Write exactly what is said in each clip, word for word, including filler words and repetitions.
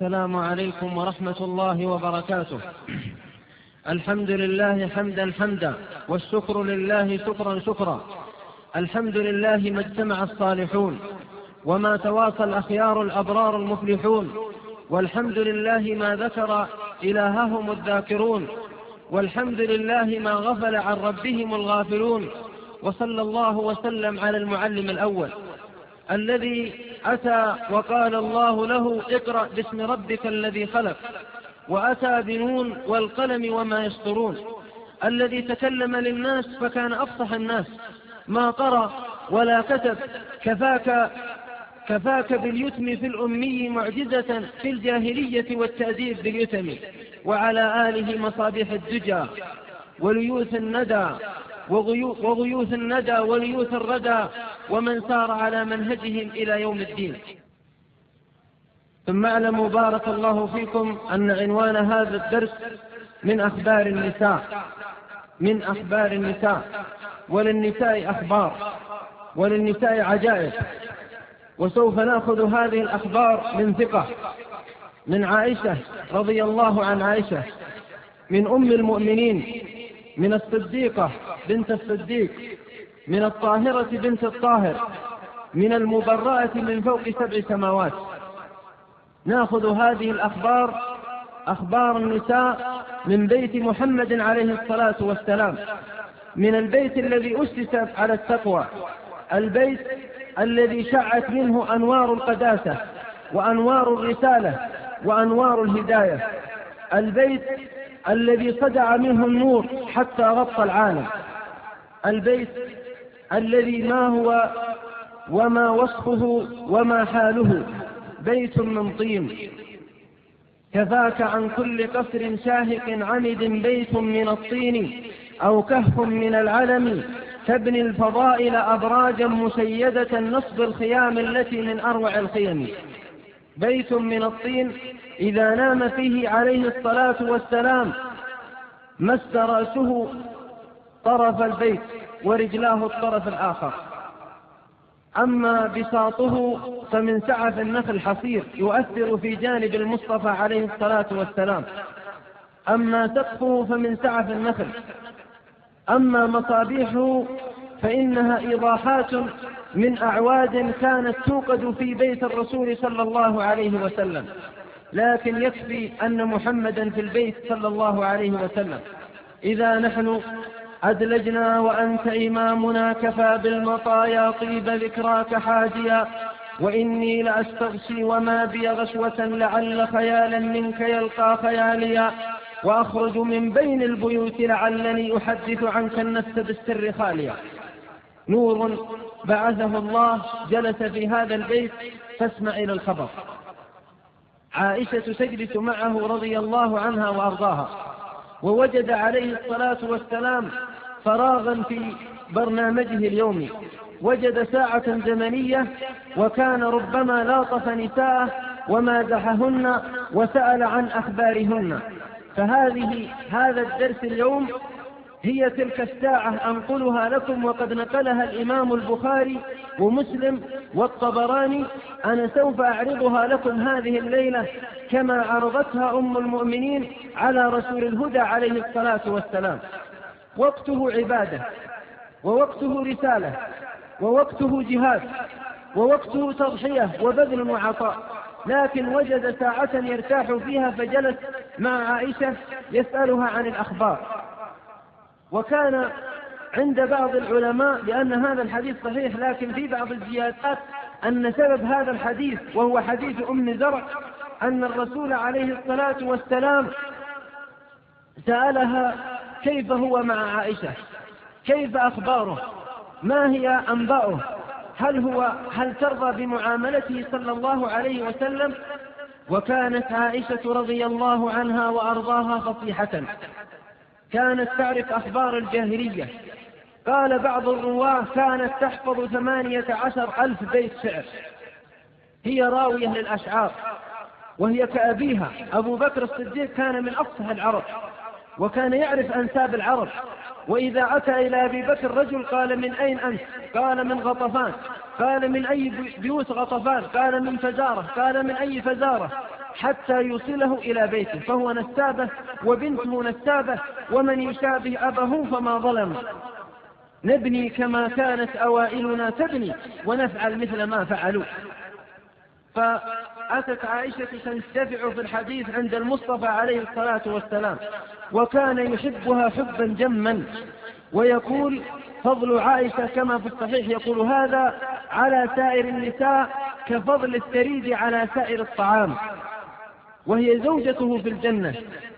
السلام عليكم ورحمة الله وبركاته. الحمد لله حمدا حمدا، والشكر لله شكرا شكرا. الحمد لله ما اجتمع الصالحون، وما تواصى الأخيار الأبرار المفلحون. والحمد لله ما ذكر إلههم الذاكرون، والحمد لله ما غفل عن ربهم الغافلون. وصلى الله وسلم على المعلم الأول الذي أتى وقال الله له اقرأ باسم ربك الذي خلق، وأتى بنون والقلم وما يسطرون، الذي تكلم للناس فكان أفصح الناس، ما قرأ ولا كتب، كفاك كفاك باليتم في الأمي معجزة في الجاهلية والتأديب باليتم. وعلى آله مصابيح الدجى وليوث الندى وغيوث الندى وليوث الردى، ومن سار على منهجهم إلى يوم الدين. ثم اعلموا بارك الله فيكم أن عنوان هذا الدرس من أخبار النساء، من أخبار النساء. وللنساء أخبار، وللنساء عجائب. وسوف نأخذ هذه الأخبار من ثقة، من عائشة رضي الله عن عائشة، من أم المؤمنين، من الصديقة بنت الصديق، من الطاهرة بنت الطاهر، من المبرأة من فوق سبع سماوات. نأخذ هذه الأخبار، أخبار النساء، من بيت محمد عليه الصلاة والسلام، من البيت الذي أسس على التقوى، البيت الذي شعت منه أنوار القداسة وأنوار الرسالة وأنوار الهداية، البيت الذي صدع منه النور حتى غطى العالم، البيت الذي ما هو وما وصفه وما حاله، بيت من طين. كفاك عن كل قصر شاهق عمد بيت من الطين، أو كهف من العلم تبني الفضائل أبراجا مسيدة نصب الخيام التي من أروع الخيم. بيت من الطين إذا نام فيه عليه الصلاة والسلام مس رأسه طرف البيت ورجلاه الطرف الآخر. أما بساطه فمن سعف النخل حصير يؤثر في جانب المصطفى عليه الصلاة والسلام. أما سقفه فمن سعف النخل. أما مصابيحه فإنها إيضاحات من أعواد كانت توقد في بيت الرسول صلى الله عليه وسلم، لكن يكفي أن محمدا في البيت صلى الله عليه وسلم. إذا نحن أدلجنا وأنت إمامنا كفى بالمطايا طيب ذكراك حاجيا، وإني لأستغشي وما بي غشوة لعل خيالا منك يلقى خياليا، وأخرج من بين البيوت لعلني أحدث عنك النفس بالسر خاليا. نور بعثه الله جلس في هذا البيت، فاسمع إلى الخبر. عائشة تجلس معه رضي الله عنها وأرضاها، ووجد عليه الصلاة والسلام فراغا في برنامجه اليومي، وجد ساعة زمنية، وكان ربما لاطف نساءه ومازحهن وسأل عن أخبارهن. فهذه هذا الدرس اليوم هي تلك الساعة أنقلها لكم، وقد نقلها الإمام البخاري ومسلم والطبراني. أنا سوف أعرضها لكم هذه الليلة كما عرضتها أم المؤمنين على رسول الهدى عليه الصلاة والسلام. وقته عبادة، ووقته رسالة، ووقته جهاد، ووقته تضحية وبذل وعطاء، لكن وجد ساعة يرتاح فيها فجلس مع عائشة يسألها عن الأخبار. وكان عند بعض العلماء لأن هذا الحديث صحيح، لكن في بعض الزيادات أن سبب هذا الحديث وهو حديث أم زرع أن الرسول عليه الصلاة والسلام سألها كيف هو مع عائشة، كيف أخباره، ما هي أنباؤه، هل هو هل ترضى بمعاملته صلى الله عليه وسلم. وكانت عائشة رضي الله عنها وأرضاها فصيحة، كانت تعرف أخبار الجاهلية. قال بعض الرواة كانت تحفظ ثمانية عشر ألف بيت شعر، هي راوية للأشعار، وهي كأبيها أبو بكر الصديق كان من أفصح العرب، وكان يعرف أنساب العرب. وإذا أتى إلى أبي بكر رجل قال من أين أنت؟ قال من غطفان. قال من أي بيوت غطفان؟ قال من فزارة. قال من أي فزارة؟ حتى يوصله إلى بيته، فهو نسابة وبنته نسابة، ومن يشابه أبه فما ظلم. نبني كما كانت أوائلنا تبني، ونفعل مثل ما فعلوا. فأتت عائشة تنتفع في الحديث عند المصطفى عليه الصلاة والسلام، وكان يحبها حبا جما، ويقول فضل عائشة كما في الصحيح، يقول هذا على سائر النساء كفضل الثريد على سائر الطعام، وهي زوجته في الجنة.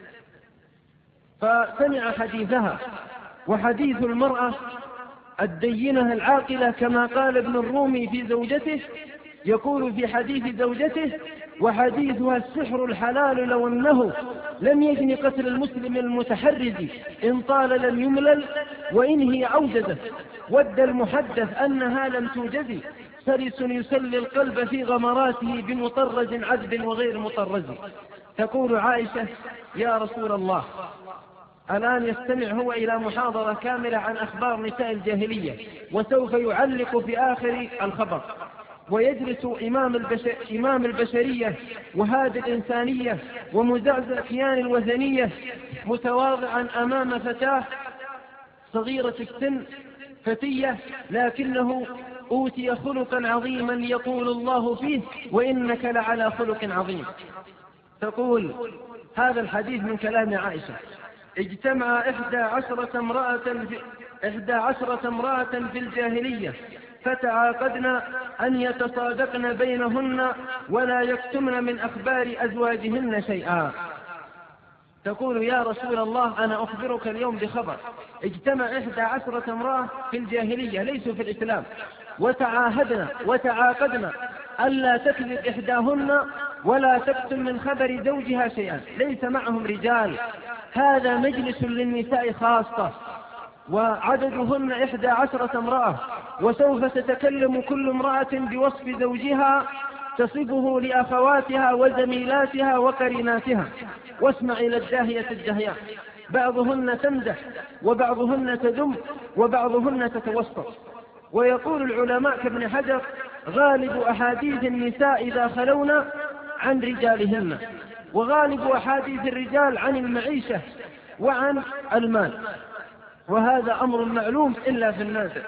فسمع حديثها. وحديث المرأة الدينة العاقلة كما قال ابن الرومي في زوجته، يقول في حديث زوجته: وحديثها السحر الحلال لو أنه لم يجن قتل المسلم المتحرز، إن طال لم يملل وإن هي أوجدت، ود المحدث أنها لم توجد، سرس يسلي القلب في غمراته بمطرز عذب وغير مطرز. تقول عائشة: يا رسول الله، الآن يستمع هو إلى محاضرة كاملة عن أخبار نساء الجاهلية، وسوف يعلق في آخر الخبر، ويجلس إمام, البشر إمام البشرية وهادي الإنسانية ومزعزع كيان الوثنية متواضعا أمام فتاة صغيرة السن، فتية، لكنه أوتي خلقا عظيما يقول الله فيه: وإنك لعلى خلق عظيم. تقول هذا الحديث من كلام عائشة: اجتمع إحدى عشرة امرأة في, إحدى عشرة امرأة في الجاهلية فتعاقدن أن يتصادقن بينهن ولا يكتمن من أخبار أزواجهن شيئا. تقول: يا رسول الله، أنا أخبرك اليوم بخبر. اجتمع إحدى عشرة امرأة في الجاهلية ليسوا في الإسلام، وتعاهدنا وتعاقدنا ألا تكذب إحداهن ولا تكتم من خبر زوجها شيئا، ليس معهم رجال، هذا مجلس للنساء خاصة، وعددهن إحدى عشرة امرأة، وسوف تتكلم كل امرأة بوصف زوجها تصفه لأخواتها وزميلاتها وقريناتها. واسمع إلى الداهية الدهياء، بعضهن تمدح وبعضهن تذم وبعضهن تتوسط. ويقول العلماء كابن حجر: غالب أحاديث النساء إذا خلونا عن رجالهن، وغالب أحاديث الرجال عن المعيشة وعن المال، وهذا أمر معلوم إلا في النادر.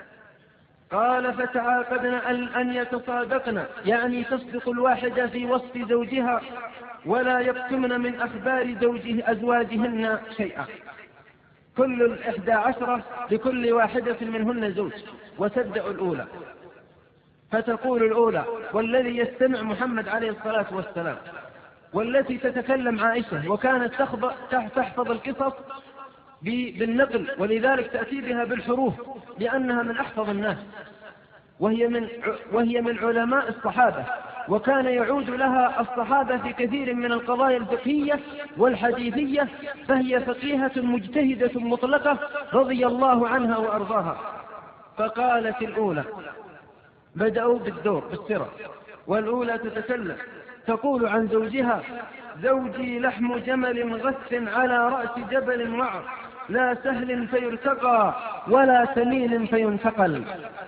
قال: فتعاقدنا أن يتصادقن، يعني تصدق الواحدة في وصف زوجها ولا يكتمن من أخبار زوجه أزواجهن شيئا. كل الإحدى عشرة لكل واحدة منهن زوج، وتبدأ الأولى. فتقول الأولى: والذي يستمع محمد عليه الصلاة والسلام. والتي تتكلم عائشة، وكانت تحفظ القصص بالنقل، ولذلك تأتي بها بالحروف لأنها من أحفظ الناس، وهي من, وهي من علماء الصحابة، وكان يعود لها الصحابة في كثير من القضايا الفقهية والحديثية، فهي فقيهة مجتهدة مطلقة رضي الله عنها وأرضاها. فقالت الأولى، بدأوا بالدور بالسرة، والأولى تتكلم تقول عن زوجها: زوجي لحم جمل غث على رأس جبل وعر، لا سهل فيرتقى ولا سمين فينتقل.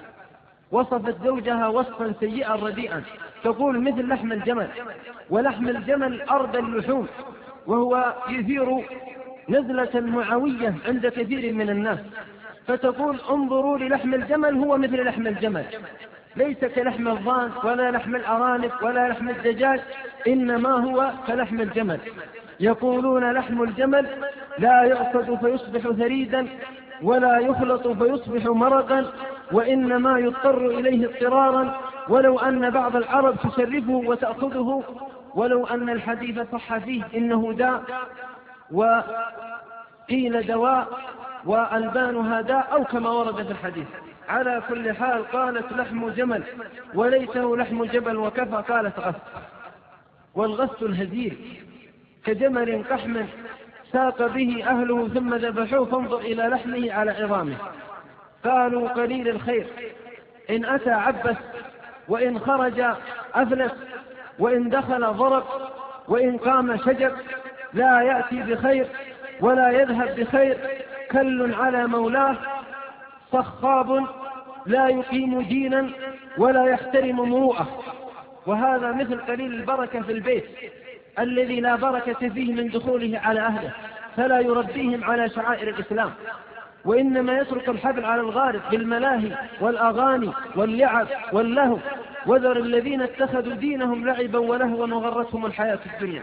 وصفت زوجها وصفا سيئا رديئا، تقول مثل لحم الجمل، ولحم الجمل أرض اللحوم، وهو يثير نزلة معوية عند كثير من الناس. فتقول: انظروا للحم الجمل، هو مثل لحم الجمل، ليس كلحم الضان ولا لحم الأرانب ولا لحم الدجاج، إنما هو كلحم الجمل. يقولون: لحم الجمل لا يعصد فيصبح ثريدا ولا يخلط فيصبح مرقا، وإنما يضطر إليه اضطرارا، ولو أن بعض العرب تشرفه وتأخذه، ولو أن الحديث صح فيه إنه داء، وقيل دواء، وألبانها داء، أو كما ورد في الحديث. على كل حال قالت: لحم جمل وليته لحم جبل وكفى. قالت: غث، والغث الهزيل كجمل قحم ساق به أهله ثم ذبحوه، فانظر إلى لحمه على عظامه. قالوا: قليل الخير، إن أتى عبس، وإن خرج أفلس، وإن دخل ضرب، وإن قام شجر، لا يأتي بخير ولا يذهب بخير، كل على مولاه، صخاب لا يقيم دينا ولا يحترم مروءة. وهذا مثل قليل البركة في البيت الذي لا بركة فيه من دخوله على أهله، فلا يربيهم على شعائر الإسلام، وإنما يترك الحبل على الغارب بالملاهي والأغاني واللعب واللهو. وذر الذين اتخذوا دينهم لعبا ولهوا وغرتهم الحياة الدنيا.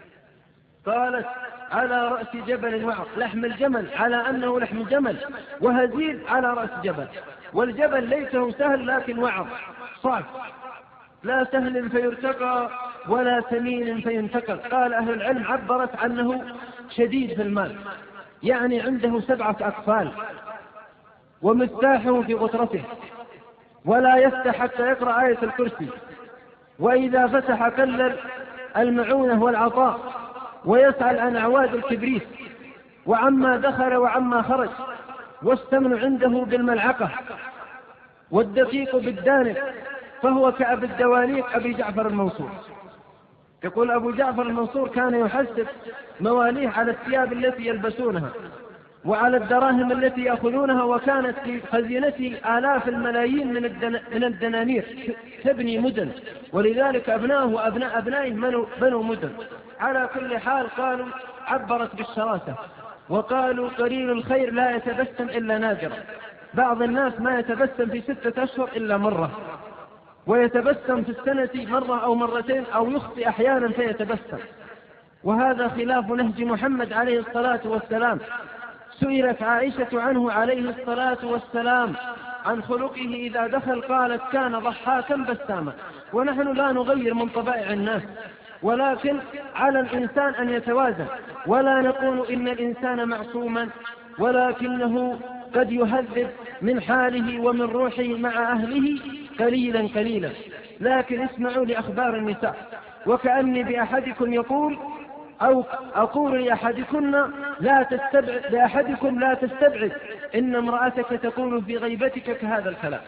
قالت على رأس جبل وعر، لحم الجمل على أنه لحم جمل، وهزيل على رأس جبل، والجبل ليته سهل لكن وعر صعب، لا سهل فيرتقى ولا سمين فينتقل. قال أهل العلم عبرت عنه شديد في المال، يعني عنده سبعة أكفال ومفتاحه في غترته، ولا يفتح حتى يقرأ آية الكرسي، وإذا فتح كلل المعونة والعطاء، ويسأل عن أعواد الكبريت وعما دخل وعما خرج، والسمن عنده بالملعقة والدقيق بالدانق، فهو كأبي الدوانيق أبي جعفر المنصور. يقول أبو جعفر المنصور كان يحسب مواليه على الثياب التي يلبسونها وعلى الدراهم التي يأخذونها، وكانت في خزينته آلاف الملايين من, الدن... من الدنانير تبني مدن، ولذلك أبناه وأبناء أبنائه بنوا مدن. على كل حال قالوا عبرت بالشراسة، وقالوا قليل الخير لا يتبسم إلا نادرا. بعض الناس ما يتبسم في ستة أشهر إلا مرة، ويتبسم في السنة مرة أو مرتين، أو يخطئ أحيانا فيتبسم، وهذا خلاف نهج محمد عليه الصلاة والسلام. سئلت عائشة عنه عليه الصلاة والسلام عن خلقه إذا دخل، قالت كان ضحاكا بساما. ونحن لا نغير من طبائع الناس، ولكن على الإنسان أن يتوازن، ولا نقول إن الإنسان معصوما، ولكنه قد يهذب من حاله ومن روحه مع أهله قليلا قليلا. لكن اسمعوا لأخبار النساء، وكأني بأحدكم يقول أو أقول لأحدكن لا تستبعد لأحدكم لا تستبعد إن امرأتك تقول في غيبتك كهذا الكلام.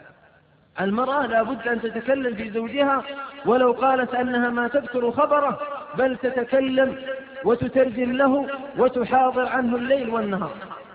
المرأة لا بد أن تتكلم في زوجها، ولو قالت أنها ما تذكر خبره، بل تتكلم وتترجم له وتحاضر عنه الليل والنهار.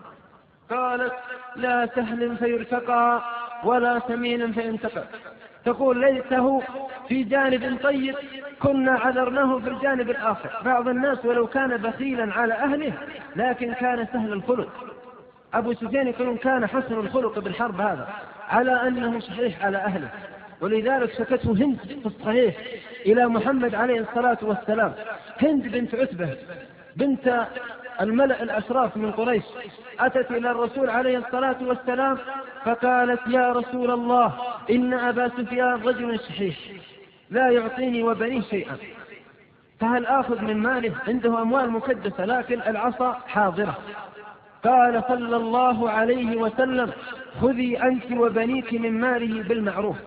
قالت لا سهل فيرتقى ولا سمين فينتقى. تقول ليته في جانب طيب كنا عذرناه في الجانب الآخر. بعض الناس ولو كان بخيلا على أهله لكن كان سهل الخلق. أبو سفيان يقولون كان حسن الخلق بالحرب هذا على أنه صحيح على أهله، ولذلك شكته هند في الصحيح إلى محمد عليه الصلاة والسلام. هند بنت عتبة بنت الملأ الأشراف من قريش أتت إلى الرسول عليه الصلاة والسلام فقالت يا رسول الله إن أبا سفيان رجل شحيح لا يعطيني وبنيه شيئا، فهل آخذ من ماله؟ عنده أموال مكدسة لكن العصا حاضرة. قال صلى الله عليه وسلم خذي أنت وبنيك من ماله بالمعروف.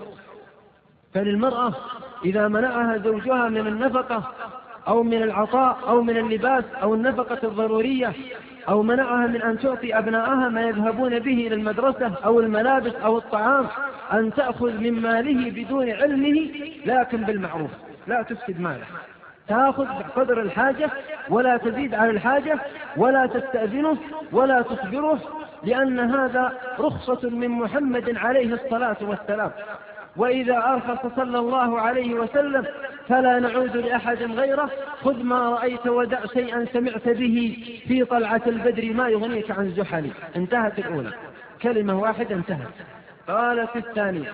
فللمرأة إذا منعها زوجها من النفقة أو من العطاء أو من اللباس أو النفقة الضرورية، أو منعها من أن تعطي أبنائها ما يذهبون به إلى المدرسة أو الملابس أو الطعام، أن تأخذ من ماله بدون علمه لكن بالمعروف، لا تفسد ماله، تأخذ بقدر الحاجة ولا تزيد على الحاجة، ولا تستأذنه ولا تصبره، لأن هذا رخصة من محمد عليه الصلاة والسلام. وإذا أرخص صلى الله عليه وسلم فلا نعود لأحد غيره. خذ ما رأيت ودع شيئا سمعت به في طلعة البدر ما يغنيك عن زحل. انتهت الأولى، كلمة واحدة انتهت. قالت الثانية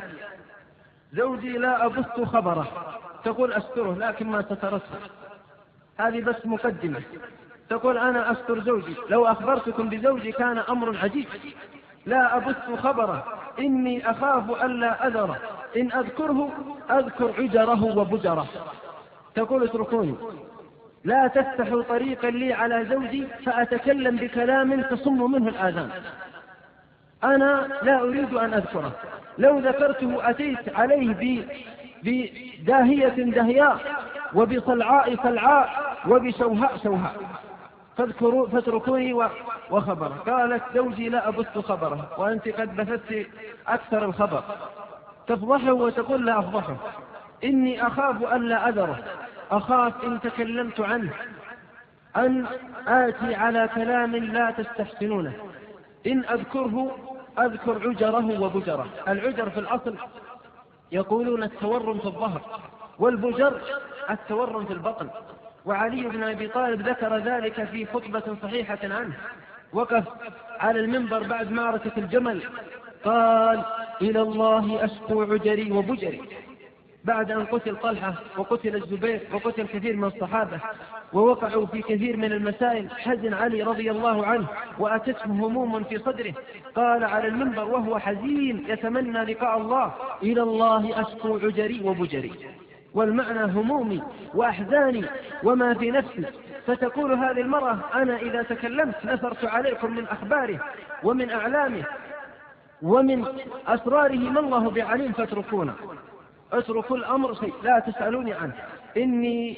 زوجي لا أبث خبره، تقول أستره لكن ما سترته، هذه بس مقدمة. تقول أنا أستر زوجي، لو أخبرتكم بزوجي كان أمر عجيب. لا أبث خبره إني أخاف ألا أذره، إن أذكره أذكر عجره وبجره. تقول اتركوني، لا تفتحوا طريقا لي على زوجي فأتكلم بكلام تصم منه الآذان. أنا لا أريد أن أذكره، لو ذكرته أتيت عليه بداهية دهياء وبصلعاء صلعاء وبشوهاء شوهاء، فاذكروا فاتركوني وخبره. قالت زوجي لا أبث خبره، وأنت قد بثت أكثر الخبر، تفضحه وتقول لا أفضحه. إني أخاف أن لا أذره، أخاف إن تكلمت عنه أن آتي على كلام لا تستحسنونه، إن أذكره أذكر عجره وبجره. العجر في الأصل يقولون التورم في الظهر، والبجر التورم في البطن. وعلي بن أبي طالب ذكر ذلك في خطبة صحيحة عنه، وقف على المنبر بعد معركة الجمل قال: إلى الله أشكو عجري وبجري، بعد أن قتل طلحة وقتل الزبير وقتل كثير من الصحابة ووقعوا في كثير من المسائل. حزن علي رضي الله عنه وأتته هموم في صدره، قال على المنبر وهو حزين يتمنى لقاء الله: إلى الله أشكو عجري وبجري. والمعنى همومي وأحزاني وما في نفسي. فتقول هذه المرأة: أنا إذا تكلمت نثرت عليكم من أخباره ومن أعلامه ومن أسراره ما الله بعليم، فاتركونا، اتركوا الأمر شيء لا تسألوني عنه، إني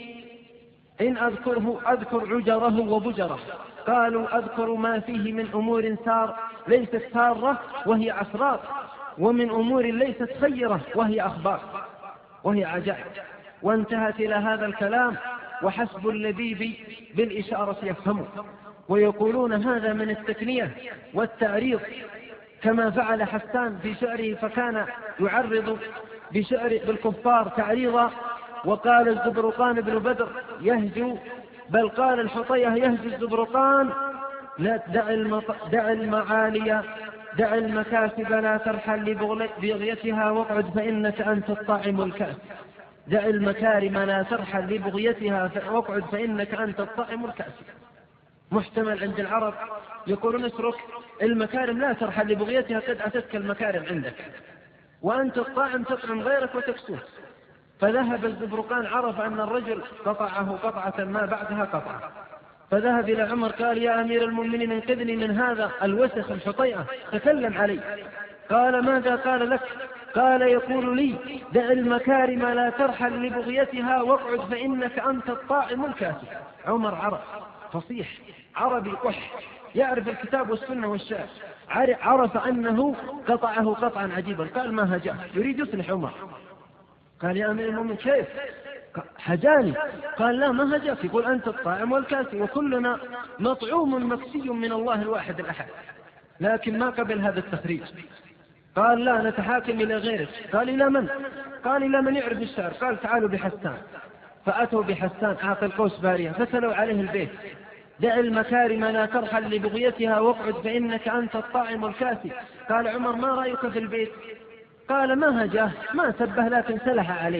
إن أذكره أذكر عجره وبجره. قالوا: أذكر ما فيه من أمور سار ليست سارة وهي أسرار، ومن أمور ليست خيرة وهي أخبار وهي عجائب. وانتهت إلى هذا الكلام، وحسب اللبيب بالإشارة يفهمه. ويقولون هذا من التكنية والتعريض، كما فعل حسان في شعره، فكان يعرض بشعر بالكفار تعريضا. وقال الزبرقان بن بدر يهجو، بل قال الحطية يهجو الزبرقان: لا دع, دع المعالي دع المكاسب لا ترحل لبغيتها واقعد فإنك أنت الطاعم الكاسب. دع المكارم لا ترحل لبغيتها واقعد فإنك أنت الطاعم الكاسب. محتمل عند العرب يقولون: اترك المكارم لا ترحل لبغيتها، قد أتتك المكارم عندك، وأنت الطاعم تطعم غيرك وتكسوه. فذهب الزبرقان، عرف أن الرجل قطعه قطعة ما بعدها قطعة، فذهب إلى عمر قال: يا أمير المؤمنين انقذني من هذا الوسخ الحطيئة، تكلم علي. قال: ماذا قال لك؟ قال: يقول لي: دع المكارم لا ترحل لبغيتها واقعد فإنك أنت الطاعم الكاسب. عمر عرف، فصيح عربي قح، يعرف الكتاب والسنة والشعر، عرف أنه قطعه قطعا عجيبا. قال: ما هجاه، يريد يصلح عمر. قال: يا أمير المؤمنين كيف؟ هجاني. قال: لا ما هجاك، يقول أنت الطاعم والكاسي، وكلنا مطعوم مكسي من الله الواحد الأحد، لكن ما قبل هذا التخريج. قال: لا نتحاكم إلى غيرك. قال: إلى من؟ قال: إلى من يعرف الشعر. قال: تعالوا بحسان. فأتوا بحسان أعطى القوس بارية، فسلوا عليه البيت: دع المكارم لا ترحل لبغيتها واقعد فإنك أنت الطاعم الكاسي. قال عمر: ما رأيك في البيت؟ قال: ما هجاه، ما سبه، لكن سلح عليه.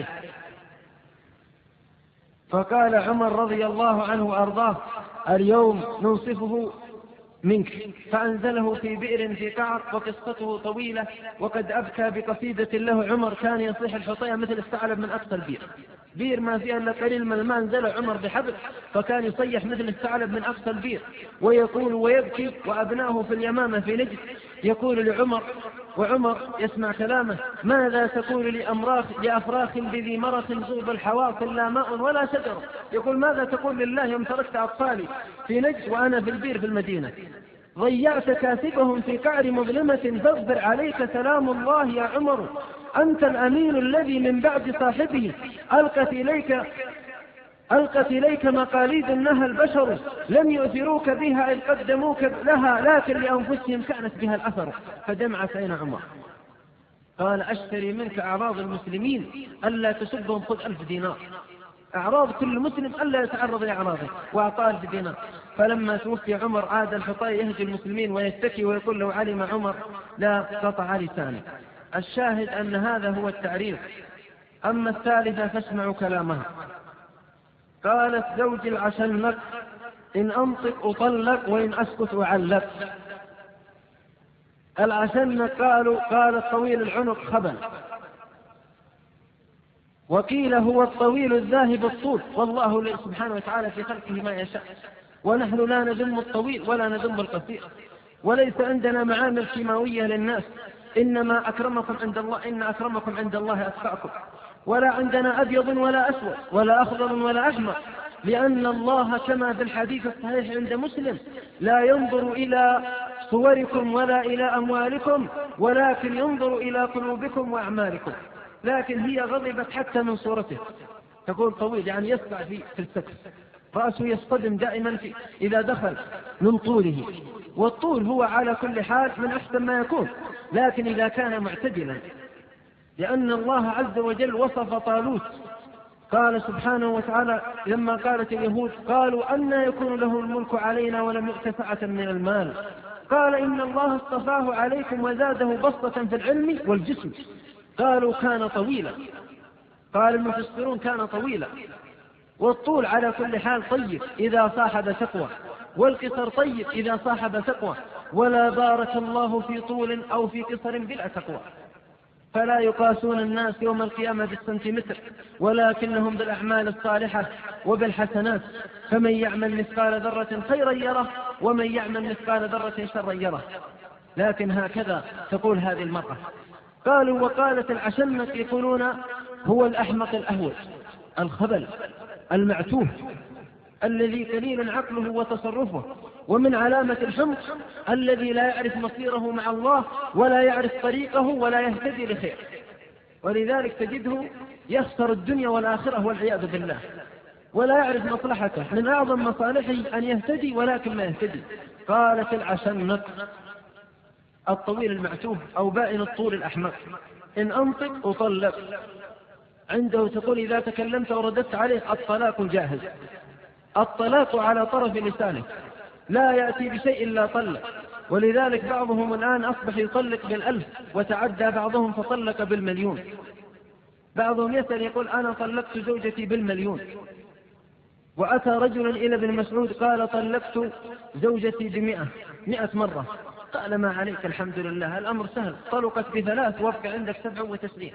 فقال عمر رضي الله عنه وأرضاه: اليوم ننصفه منك. فأنزله في بئر في قعر، وقصته طويلة، وقد أبكى بقصيدة له. عمر كان يصيح الحطيئة مثل الثعلب من أقصى البئر، بئر ما فيها إلا قليل من الماء، انزل عمر بحبل فكان يصيح مثل الثعلب من أقصى البئر، ويقول ويبكي. وأبناه في اليمامة في نجد يقول لعمر، وعمر يسمع كلامه: ماذا تقول لأمراخ لأفراخ بذي مرخ زوب الحواصل لا ماء ولا شجر؟ يقول: ماذا تقول لله يوم تركت أطفالي في نجد وأنا في البير في المدينة؟ ضيعت كاسبهم في قعر مظلمة، فاصبر عليك سلام الله يا عمر. أنت الأمين الذي من بعد صاحبه ألقت إليك ألقت إليك مقاليد نهى البشر، لم يؤثروك بها إذ قدموك لها، لكن لأنفسهم كانت بها الأثر. فدمعت عين عمر. قال: أشتري منك أعراض المسلمين ألا تسبهم، خذ ألف دينار. أعراض كل مسلم ألا يتعرض لأعراضه، وأعطاه ألف دينار. فلما توفي عمر عاد الحطي يهجي المسلمين ويشتكي ويقول: لو علم عمر لا قطع لسانه. الشاهد أن هذا هو التعريف. أما الثالثة فاسمعوا كلامها. قالت: زوجي العشنق، إن أنطق أطلق وإن أسكت أعلق. العشنق قالوا قال الطويل العنق خبل، وقيل هو الطويل الذاهب الطول، والله سبحانه وتعالى في خلقه ما يشاء. ونحن لا نذم الطويل ولا نذم القصير، وليس عندنا معامل كيماوية للناس، إنما أكرمكم عند الله إن أكرمكم عند الله أتقاكم. ولا عندنا أبيض ولا أسود ولا أخضر ولا أحمر، لأن الله كما في الحديث الصحيح عند مسلم: لا ينظر إلى صوركم ولا إلى أموالكم ولكن ينظر إلى قلوبكم وأعمالكم. لكن هي غضبت حتى من صورته. تقول طويل يعني يسقع في السقف، رأسه يصطدم دائما في إذا دخل من طوله، والطول هو على كل حال من أحسن ما يكون، لكن إذا كان معتدلا، لأن الله عز وجل وصف طالوت، قال سبحانه وتعالى لما قالت اليهود قالوا أن يكون له الملك علينا ولم يؤت سعة من المال، قال إن الله اصطفاه عليكم وزاده بسطة في العلم والجسم. قالوا كان طويلا، قال المفسرون كان طويلا. والطول على كل حال طيب إذا صاحب تقوى، والقصر طيب إذا صاحب تقوى، ولا بارك الله في طول أو في قصر بلا تقوى. فلا يقاسون الناس يوم القيامة بالسنتيمتر، ولكنهم بالأعمال الصالحة وبالحسنات. فمن يعمل مثقال ذرة خيرا يره، ومن يعمل مثقال ذرة شرا يره. لكن هكذا تقول هذه المرأة. قالوا وقالت العشنة يقولون هو الأحمق الأهوج، الخبل المعتوه الذي قليل عقله وتصرفه. ومن علامة الحمق الذي لا يعرف مصيره مع الله ولا يعرف طريقه ولا يهتدي لخير، ولذلك تجده يخسر الدنيا والآخرة والعياذ بالله، ولا يعرف مصلحته. من أعظم مصالحه أن يهتدي ولكن ما يهتدي. قالت العشنق الطويل المعتوه أو بائن الطول الأحمق إن أنطق أطلق. عنده تقول إذا تكلمت ورددت عليه الطلاق جاهز. الطلاق على طرف لسانه، لا يأتي بشيء إلا طلق. ولذلك بعضهم الآن أصبح يطلق بالألف، وتعدى بعضهم فطلق بالمليون. بعضهم يسأل يقول أنا طلقت زوجتي بالمليون. وأتى رجل إلى ابن مسعود قال طلقت زوجتي بمئة مئة مرة. قال ما عليك الحمد لله الأمر سهل، طلقت بثلاث وابقى عندك سبع وتسعين.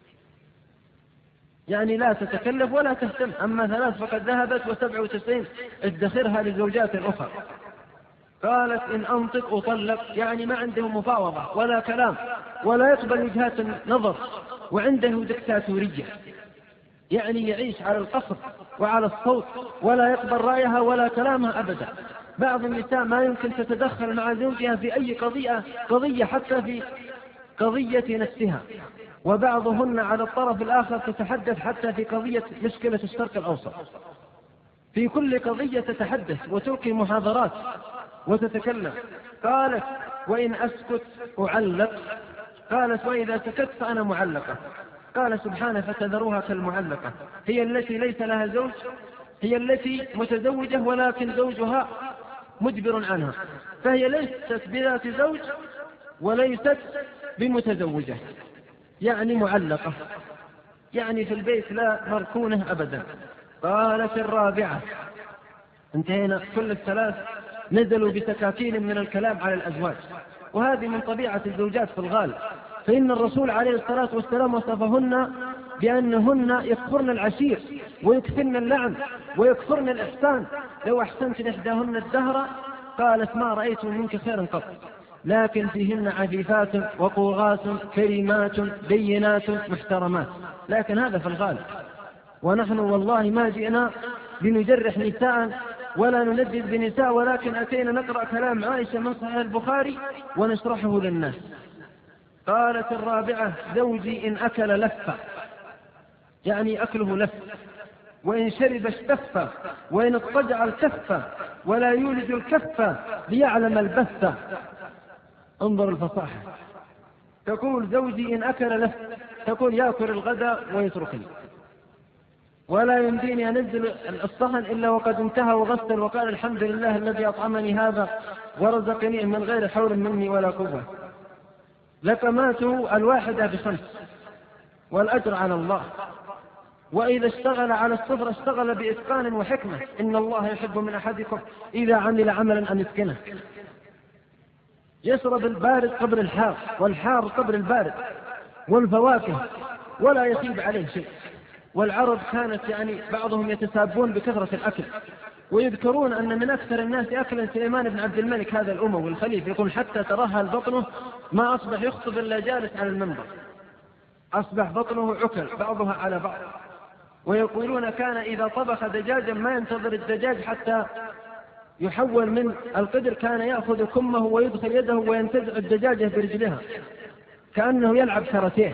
يعني لا تتكلف ولا تهتم، أما ثلاث فقد ذهبت وسبع وتسعين ادخرها لزوجات أخرى. قالت إن أنطق أطلق، يعني ما عنده مفاوضة ولا كلام ولا يقبل وجهات النظر، وعنده دكتاتورية، يعني يعيش على القصر وعلى الصوت ولا يقبل رأيها ولا كلامها أبدا. بعض النساء ما يمكن تتدخل مع زوجها في أي قضية قضية حتى في قضية نفسها، وبعضهن على الطرف الآخر تتحدث حتى في قضية مشكلة الشرق الأوسط. في كل قضية تتحدث وتلقي محاضرات وتتكلم. قالت وإن أسكت أعلق، قالت وإذا سكت فأنا معلقة. قال سبحانه فتذروها كالمعلقة، هي التي ليس لها زوج، هي التي متزوجة ولكن زوجها مجبر عنها، فهي ليست بذات زوج وليست بمتزوجة، يعني معلقة، يعني في البيت لا مركونة أبدا. قالت الرابعة، انتهينا كل الثلاث نزلوا بسكاكين من الكلام على الأزواج، وهذه من طبيعة الزوجات في الغالب. فإن الرسول عليه الصلاة والسلام وصفهن بأنهن يكفرن العشير ويكفرن اللعن ويكفرن الإحسان. لو أحسنت إحداهن الدهر قالت ما رأيت منك خيرا قط، لكن فيهن عفيفات وقوغات كريمات بينات محترمات. لكن هذا في الغالب، ونحن والله ما جئنا لنجرح نساء ولا نلذذ بنساء، ولكن أتينا نقرأ كلام عائشة من صحيح البخاري ونشرحه للناس. قالت الرابعة زوجي إن أكل لف، يعني أكله لف، وإن شرب اشتف، وإن اضطجع الكف، ولا يولد الكف ليعلم البث. انظر الفصاحة، تقول زوجي إن أكل لف، تقول يأكل الغداء ويتركني، ولا يمديني أنزل الصحن إلا وقد انتهى وغسل وقال الحمد لله الذي أطعمني هذا ورزقني من غير حول مني ولا قوة. لقماته الواحدة بخمس والأجر على الله. وإذا اشتغل على الصفر اشتغل بإتقان وحكمة. إن الله يحب من أحدكم إذا عمل عملا أن يتقنه. يشرب البارد قبل الحار والحار قبل البارد والفواكه ولا يخيب عليه شيء. والعرب كانت يعني بعضهم يتسابون بكثرة الأكل، ويذكرون أن من أكثر الناس أكلا سليمان بن عبد الملك هذا الأموي الخليفة، يقول حتى ترهل بطنه ما أصبح يخطب إلا جالس على المنبر، أصبح بطنه عكل بعضها على بعض. ويقولون كان إذا طبخ دجاجا ما ينتظر الدجاج حتى يحول من القدر، كان يأخذ كمه ويدخل يده وينتزع الدجاجة برجلها كأنه يلعب كاراتيه.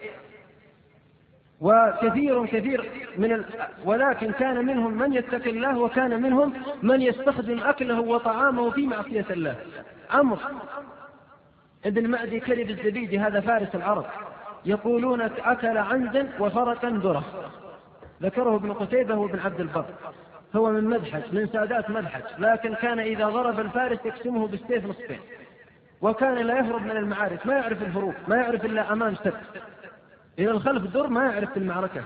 وكثير كثير من ال... ولكن كان منهم من يتقي الله، وكان منهم من يستخدم أكله وطعامه في معصية الله. عمرو ابن معدي كلب الزبيدي هذا فارس العرب، يقولون أكل عنزا وفرقا ذرة، ذكره ابن قتيبة وابن عبد البر. هو من مدحج، من سادات مدحج، لكن كان إذا ضرب الفارس يقسمه بالسيف نصفين، وكان لا يهرب من المعارك، ما يعرف الهروب، ما يعرف إلا أمام سد، إلى الخلف در ما يعرف في المعركة،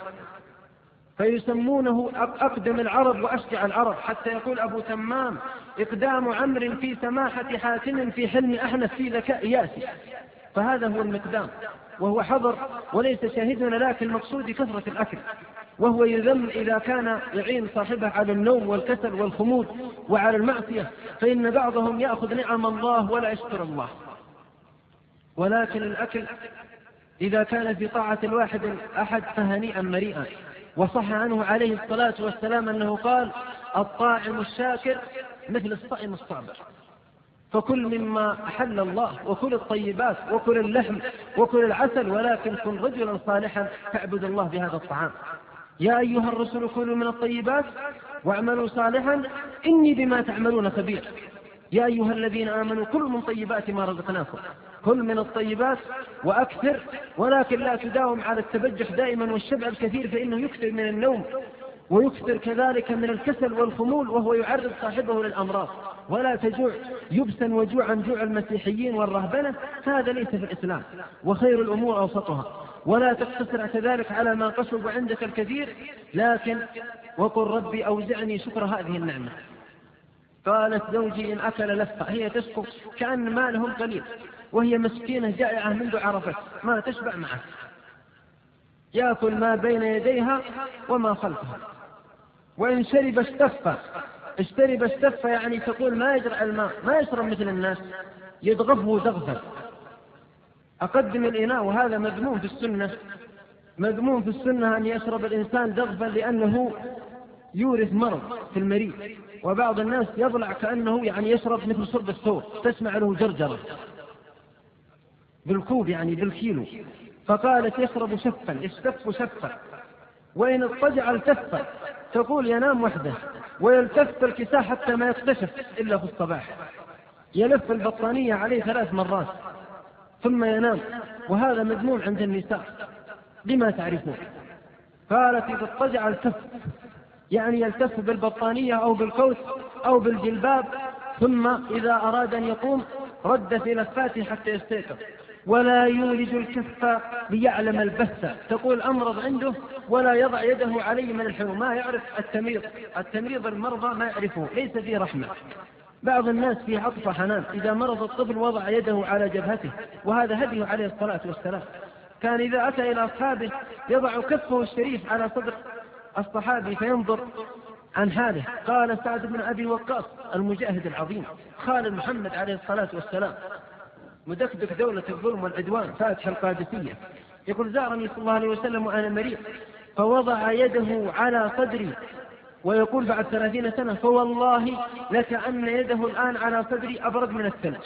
فيسمونه أقدم العرب وأشجع العرب، حتى يقول أبو تمام: إقدام عمرو في سماحة حاتم في حلم أحنف في ذكاء ياسي. فهذا هو المقدام، وهو حضر وليس شاهدنا، لكن المقصود كثرة الأكل، وهو يذم إذا كان يعين صاحبه على النوم والكسل والخمود وعلى المعصية، فإن بعضهم يأخذ نعم الله ولا يشكر الله. ولكن الأكل إذا كان في طاعة الواحد أحد فهنيئا مريئا. وصح عنه عليه الصلاة والسلام أنه قال: الطاعم الشاكر مثل الصائم الصابر. فكل مما أحل الله، وكل الطيبات، وكل اللحم، وكل العسل، ولكن كن رجلا صالحا تعبد الله بهذا الطعام. يا أيها الرسل كلوا من الطيبات واعملوا صالحا إني بما تعملون خبير. يا أيها الذين آمنوا كلوا من طيبات ما رزقناكم، كل من الطيبات وأكثر، ولكن لا تداوم على التبجح دائما والشبع الكثير، فإنه يكثر من النوم ويكثر كذلك من الكسل والخمول، وهو يعرض صاحبه للأمراض. ولا تجوع يبسا وجوعا جوع المسيحيين والرهبنة، هذا ليس في الإسلام، وخير الأمور أوسطها. ولا تقتصر كذلك على ما قصب عندك الكثير، لكن وقل ربي أوزعني شكر هذه النعمة. قالت: زوجي إن أكل لفة، هي تسقط كأن مالهم قليل، وهي مسكينة جائعة منذ عرفت ما تشبع معه، يأكل ما بين يديها وما خلفها. وإن شرب اشتف، اشترب اشتف يعني تقول ما يجرع الماء، ما يشرب مثل الناس، يدغفه دغفا. أقدم الإناء، وهذا مذموم في السنة، مذموم في السنة أن يشرب الإنسان دغفا، لأنه يورث مرض في المريء. وبعض الناس يضلع كأنه يعني يشرب مثل شرب الثور، تسمع له جرجرة بالكوب يعني بالكيلو. فقالت: يشرب شفا، يشتف شفا. وإن اضطجع التف، تقول ينام وحده ويلتف الكساء حتى ما يكتشف إلا في الصباح، يلف البطانية عليه ثلاث مرات ثم ينام. وهذا مذموم عند النساء بما تعرفون. قالت: إذا اضطجع التف يعني يلتف بالبطانية أو بالكوس أو بالجلباب، ثم إذا أراد أن يقوم رد في لفاته حتى يستيقظ. ولا يولج الكف ليعلم البث، تقول أمرض عنده ولا يضع يده عليه من الحمى، ما يعرف التمريض، التمريض المرضى ما يعرفه، ليس فيه رحمة. بعض الناس فيه عطف حنان، إذا مرض الطفل وضع يده على جبهته، وهذا هديه عليه الصلاة والسلام. كان إذا أتى إلى أصحابه يضع كفه الشريف على صدر الصحابي فينظر عن حاله. قال سعد بن أبي وقاص المجاهد العظيم خالد محمد عليه الصلاة والسلام، مدكدك دولة الظلم والعدوان، فاتح القادسية، يقول: زارني صلى الله عليه وسلم وأنا مريض فوضع يده على صدري، ويقول بعد ثلاثين سنة: فوالله لكأن يده الآن على صدري أبرد من الثلج.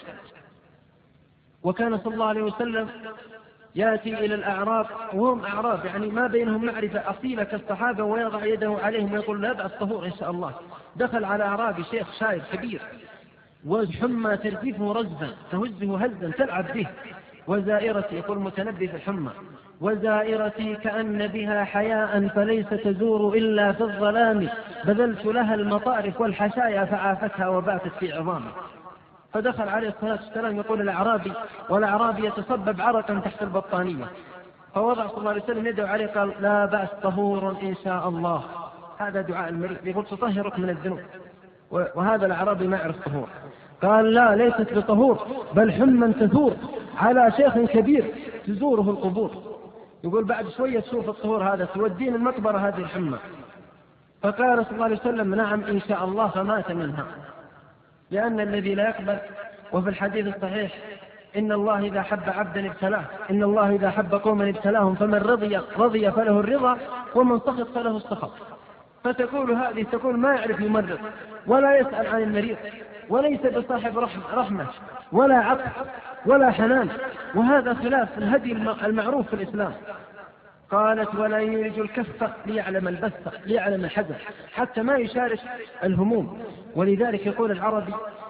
وكان صلى الله عليه وسلم يأتي إلى الأعراب وهم أعراب يعني ما بينهم معرفة أصيلة كالصحابة، ويضع يده عليهم ويقول: لا بأس طهور إن شاء الله. دخل على أعرابي شيخ شايب كبير، والحمى ترجفه رزفا تهزه هزا تلعب به، وزائرتي، يقول متنبي في الحمى: وزائرتي كأن بها حياء فليس تزور إلا في الظلام، بذلت لها المطارف والحشايا فعافتها وباتت في عظامي. فدخل عليه الصلاة والسلام يقول الأعرابي، والأعرابي يتصبب عرقا تحت البطانية، فوضع صلى الله عليه وسلم يده عليه قال: لا بأس طهور إن شاء الله. هذا دعاء المريض، يقول: تطهرك من الذنوب. وهذا الأعرابي ما يعرف طهور، قال: لا ليست بطهور، بل حمى تثور على شيخ كبير تزوره القبور. يقول بعد شوية تشوف الطهور هذا، تودين المقبرة هذه الحمى. فقال صلى الله عليه وسلم: نعم إن شاء الله، فمات منها. لأن الذي لا يقبل، وفي الحديث الصحيح: إن الله إذا حب عبدا ابتلاه، إن الله إذا حب قوما ابتلاهم، فمن رضي رضي فله الرضا، ومن سخط فله السخط. فتقول هذه، تقول ما يعرف يمرض ولا يسأل عن المريض، وليس بصاحب رحمة ولا عطف ولا حنان، وهذا خلاف الهدي المعروف في الإسلام. قالت: ولا يولج الكف ليعلم البث، ليعلم الحزن، حتى ما يشارك الهموم. ولذلك يقول العربي: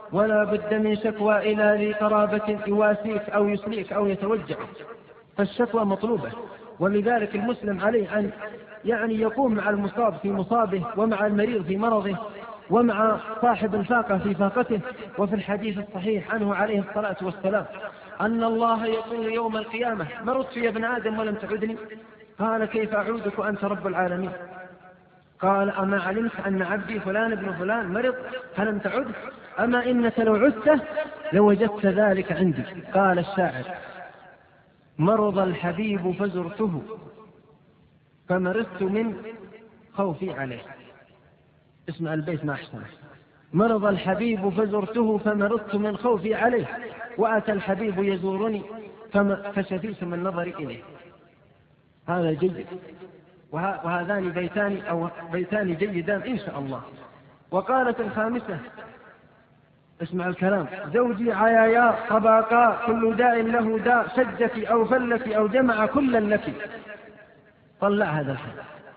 ولا بد من شكوى إلى ذي قرابة يواسيك أو يسليك أو يتوجع، فالشكوى مطلوبة. ولذلك المسلم عليه أن يعني يقوم مع المصاب في مصابه، ومع المريض في مرضه، ومع صاحب الفاقة في فاقته. وفي الحديث الصحيح عنه عليه الصلاة والسلام أن الله يقول يوم القيامة: مرضت يا ابن آدم ولم تعدني؟ قال: كيف أعودك وأنت رب العالمين؟ قال: أما علمت أن عبدي فلان ابن فلان مرض فلم تعده؟ أما إنك لو عدته لوجدت ذلك عندي. قال الشاعر: مرض الحبيب فزرته فمرضت من خوفي عليه. اسمع البيت ما أحسنه: مرض الحبيب فزرته فمرضت من خوفي عليه، وأتى الحبيب يزورني فشفيت من نظري إليه. هذا جيد، وهذان بيتان أو بيتان جيدان إن شاء الله. وقالت الخامسة: اسمع الكلام: زوجي عيايا طباقا كل داء له داء، شجك أو فلك أو جمع كلا لك. طلع هذا الحديث،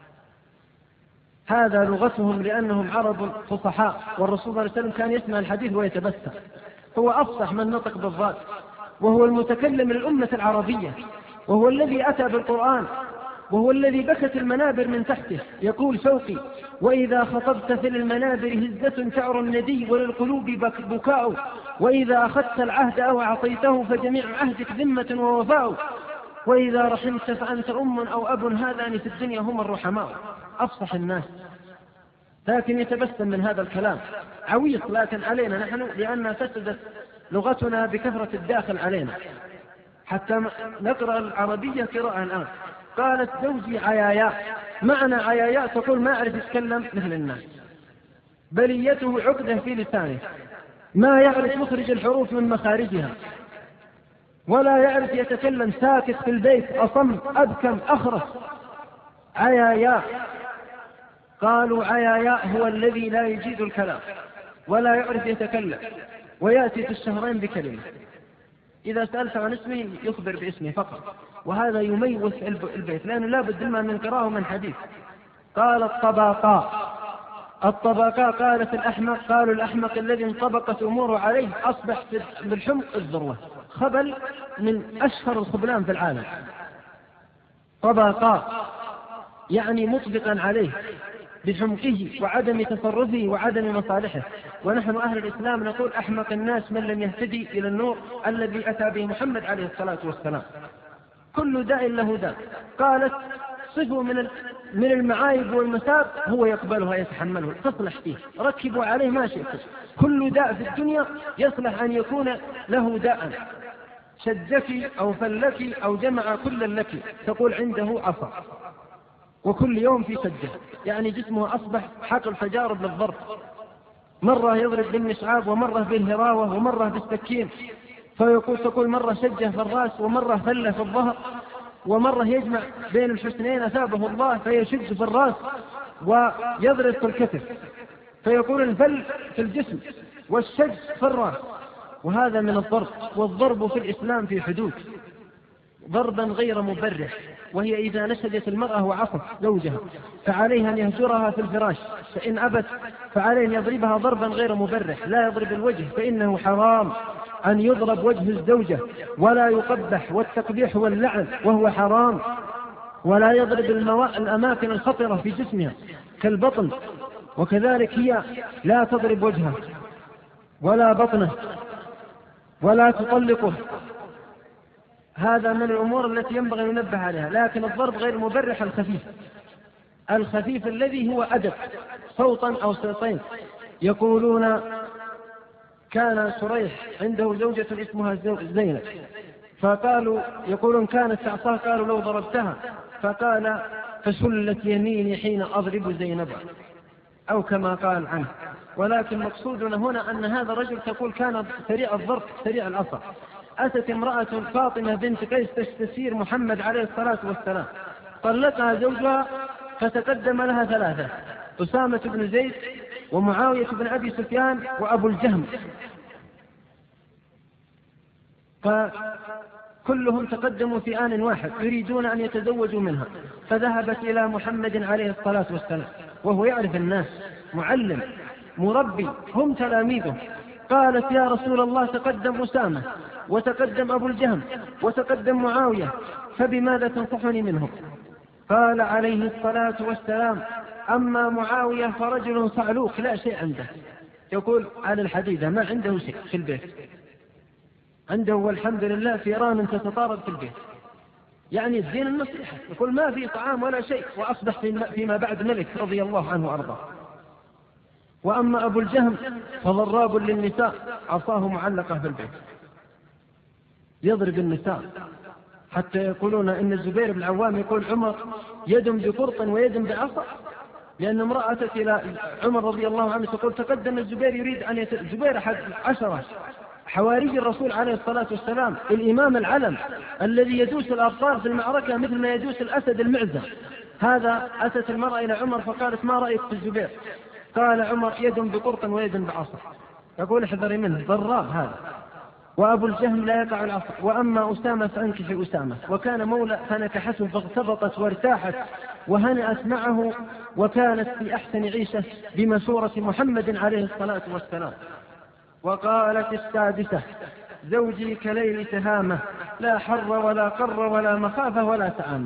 هذا لغتهم لأنهم عرب فصحاء، والرسول صلى الله عليه وسلم كان يسمع الحديث ويتبسم. هو أفصح من نطق بالضاد، وهو المتكلم للأمة العربية، وهو الذي أتى بالقرآن، وهو الذي بكت المنابر من تحته. يقول شوقي: وإذا خطبت في المنابر هزة شعر الندي وللقلوب بكاء، وإذا أخذت العهد أو أعطيته فجميع عهدك ذمة ووفاء، وإذا رحمت فأنت أم أو أب، هذان في الدنيا هم الرحماء. أفصح الناس، لكن يتبسم من هذا الكلام عويص. لكن علينا نحن لأن فسدت لغتنا بكثرة الداخل علينا حتى نقرأ العربية قراءة الآن. قالت: زوجي عيايا. معنى عيايا تقول ما أعرف يتكلم مثل الناس، بليته عقدة في لسانه، ما يعرف يخرج الحروف من مخارجها، ولا يعرف يتكلم، ساكت في البيت، أصم أبكم أخرس. عيايا. قالوا: عيايا هو الذي لا يجيد الكلام ولا يعرف يتكلم، ويأتي في الشهرين بكلمة. إذا سألت عن اسمه يخبر باسمه فقط، وهذا يميز البيت، لأنه لا بد إما من قراءة ومن حديث. قال: الطباقاء. الطباقاء. قالت الأحمق. قالوا: الأحمق الذي انطبقت أموره عليه أصبح بالحمق الذروة، خبل من أشهر الخبلان في العالم. طباقاء يعني مطبقا عليه بحمقه وعدم تصرفه وعدم مصالحه. ونحن أهل الإسلام نقول: أحمق الناس من لم يهتدي إلى النور الذي أتى به محمد عليه الصلاة والسلام. كل داء له داء. قالت: صفوا من من المعايب والمساب هو يقبلها يتحمله، تصلح فيه، ركبوا عليه ما شئتم. كل داء في الدنيا يصلح أن يكون له داء، شجك أو فلك أو جمع كلا لك. تقول: عنده عصا وكل يوم في سجة، يعني جسمه أصبح حقل تجارب للضرب، مرة يضرب بالمشعاب، ومرة بالهراوة، ومرة بالسكين. فيقول تقول: مرة شجه في الرأس، ومرة فله في الظهر، ومرة يجمع بين الحسنين أثابه الله فيشج في الرأس ويضرب في الكتف. فيقول: الفل في الجسم والشج في الرأس. وهذا من الضرب، والضرب في الإسلام في حدود، ضربا غير مبرح. وهي إذا نشدت المرأة وعصت زوجها فعليها أن يهجرها في الفراش، فإن أبت فعليه أن يضربها ضربا غير مبرح. لا يضرب الوجه، فإنه حرام أن يضرب وجه الزوجة، ولا يقبح، والتقبيح واللعن وهو حرام. ولا يضرب الأماكن الخطرة في جسمها كالبطن، وكذلك هي لا تضرب وجهها ولا بطنه ولا تطلقه. هذا من الأمور التي ينبغي أن ينبه عليها. لكن الضرب غير مبرح الخفيف، الخفيف الذي هو أدب، صوتا أو صوتين. يقولون: كان شريح عنده زوجة اسمها زينب، فقالوا يقولون كانت تعصاه، قالوا: لو ضربتها، فقال: فشلت يميني حين أضرب زينب، أو كما قال عنه. ولكن مقصودنا هنا أن هذا الرجل تقول كان سريع الضرب سريع العصا. أتت امرأة فاطمة بنت قيس تستسير محمد عليه الصلاة والسلام، طلقها زوجها فتقدم لها ثلاثة: أسامة بن زيد، ومعاوية بن أبي سفيان، وأبو الجهم. فكلهم تقدموا في آن واحد يريدون أن يتزوجوا منها. فذهبت إلى محمد عليه الصلاة والسلام، وهو يعرف الناس، معلم مربي، هم تلاميذه. قالت يا رسول الله تقدم أسامة وتقدم أبو الجهم وتقدم معاوية، فبماذا تنصحني منهم؟ قال عليه الصلاة والسلام أما معاوية فرجل صعلوك لا شيء عنده، يقول على الحديدة ما عنده شيء في البيت، عنده والحمد لله فيران تتطارد في البيت، يعني الدين النصيحة، يقول ما في طعام ولا شيء، وأصبح فيما بعد ملك رضي الله عنه وأرضاه. وأما أبو الجهم فضراب للنساء، عصاه معلقة في البيت يضرب النساء، حتى يقولون إن الزبير بن العوام يقول عمر يد بقرط ويد بعصا، لأن امرأة أتت إلى عمر رضي الله عنه تقول تقدم الزبير يريد أن يت... الزبير أحد عشرة حواري الرسول عليه الصلاة والسلام، الإمام العلم الذي يدوس الأبطال في المعركة مثل ما يدوس الأسد المعزة، هذا أتت المرأة إلى عمر فقالت ما رأيك في الزبير؟ قال عمر يد بقرط ويد بعصا، يقول احذري منه ضراب هذا. وأبو الجهم لا يقع العصر. وأما أسامة فأنكح أسامة، وكان مولى فنكحته فاغتبطت وارتاحت وهنأت معه، وكانت في أحسن عيشة بمشورة محمد عليه الصلاة والسلام. وقالت السادسة زوجي كليل تهامة، لا حر ولا قر ولا مخافة ولا سعامة.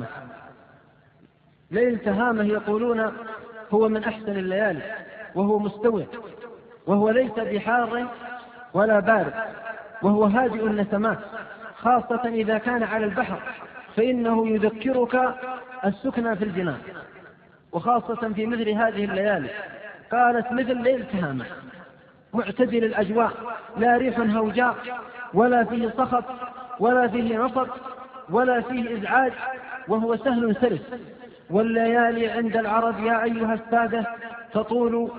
ليل تهامة يقولون هو من أحسن الليالي، وهو مستوي، وهو ليس بحار ولا بارد، وهو هادئ النسمات، خاصة إذا كان على البحر فإنه يذكرك السكنى في الجنان، وخاصة في مثل هذه الليالي. قالت مثل ليل تهامة معتدل الأجواء، لا ريح هوجاء ولا فيه صخب ولا فيه نصب ولا فيه إزعاج، وهو سهل سلس. والليالي عند العرب يا أيها السادة تطول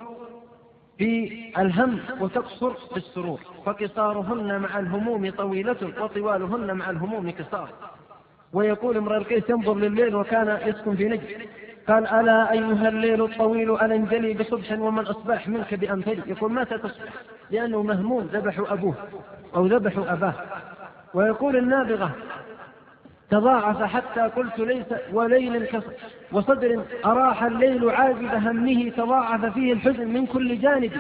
بالهم وتقصر بالسرور، فقصارهن مع الهموم طويلة وطوالهن مع الهموم قصار. ويقول امرئ القيس ينظر لليل وكان يسكن في نجد، قال ألا أيها الليل الطويل ألنجلي بصبح ومن أصبح منك بأمثلي، يقول متى تصبح؟ لأنه مهموم ذبحوا أبوه أو ذبحوا أباه. ويقول النابغة تضاعف حتى قلت ليس وليل وصدر أراح الليل عاجب همه، تضاعف فيه الحزن من كل جانب،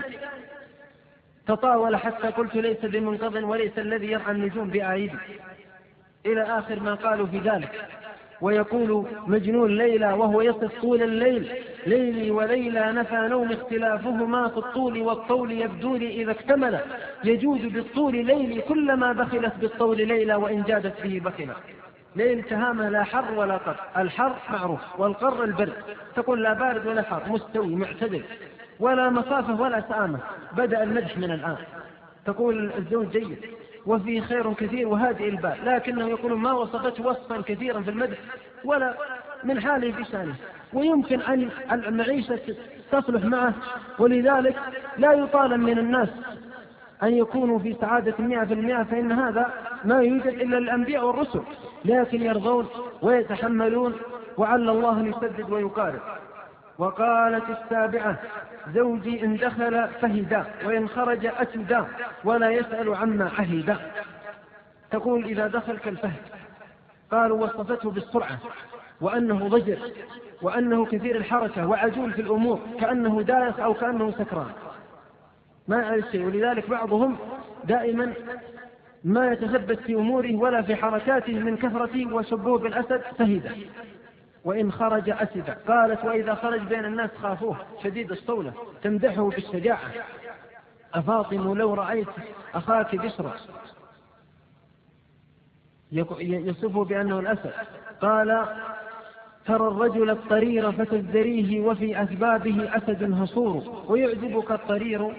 تطاول حتى قلت ليس بمنقض وليس الذي يرعى النجوم بآيدي، إلى آخر ما قالوا في ذلك. ويقول مجنون ليلى وهو يصف طول الليل ليلي وليلى نفى نوم اختلافهما في الطول والطول يبدون إذا اكتمل، يجود بالطول ليلي كلما بخلت بالطول ليلى وإن جادت به بخلت. ليل تهامة لا حر ولا قر، الحر معروف والقر البرد، تقول لا بارد ولا حر، مستوي معتدل، ولا مخافة ولا سآمة. بدأ المدح من الآن، تقول الزوج جيد وفيه خير كثير وهادئ البال، لكنه يقول ما وصفته وصفا كثيرا في المدح ولا من حاله بشانه، ويمكن أن المعيشة تصلح معه، ولذلك لا يطالب من الناس أن يكونوا في سعادة مئة في المئة، فإن هذا ما يوجد إلا الأنبياء والرسل، لكن يرضون ويتحملون، وعلى الله يسدد ويقارب. وقالت السابعة زوجي إن دخل فهدا وإن خرج أسدا ولا يسأل عما عهدا، تقول إذا دخل كالفهد. قالوا وصفته بالسرعة وأنه ضجر وأنه كثير الحركة وعجول في الأمور، كأنه دايخ أو كأنه سكران ما يعرف شيء، ولذلك بعضهم دائما ما يتثبت في أموره ولا في حركاته من كثرته، وشبوه بالأسد فهدا وإن خرج أسدا. قالت وإذا خرج بين الناس خافوه شديد الصولة، تمدحه بالشجاعة. أفاطم لو رأيت أخاك بشرا يصفه بأنه الأسد. قال ترى الرجل الطرير فتزدريه وفي أسبابه أسد هصور، ويعجبك الطرير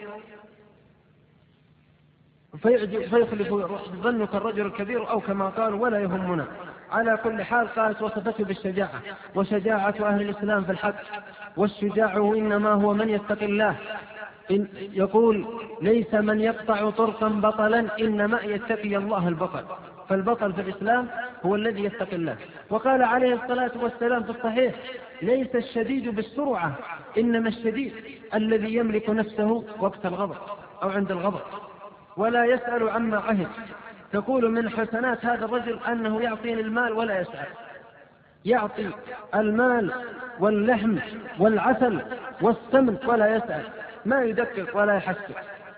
فيخلف ظنك الرجل الكبير، أو كما قال ولا يهمنا. على كل حال قالت وصفته بالشجاعة، وشجاعة أهل الإسلام في الحق، والشجاع إنما هو من يتقي الله. إن يقول ليس من يقطع طرقا بطلا إنما يتقي الله البطل، فالبطل في الإسلام هو الذي يتقي الله. وقال عليه الصلاة والسلام في الصحيح ليس الشديد بالسرعة إنما الشديد الذي يملك نفسه وقت الغضب أو عند الغضب ولا يسأل عما عهد. تقول من حسنات هذا الرجل أنه يعطي المال ولا يسأل، يعطي المال واللحم والعسل والسمن ولا يسأل، ما يدقق ولا يحسب.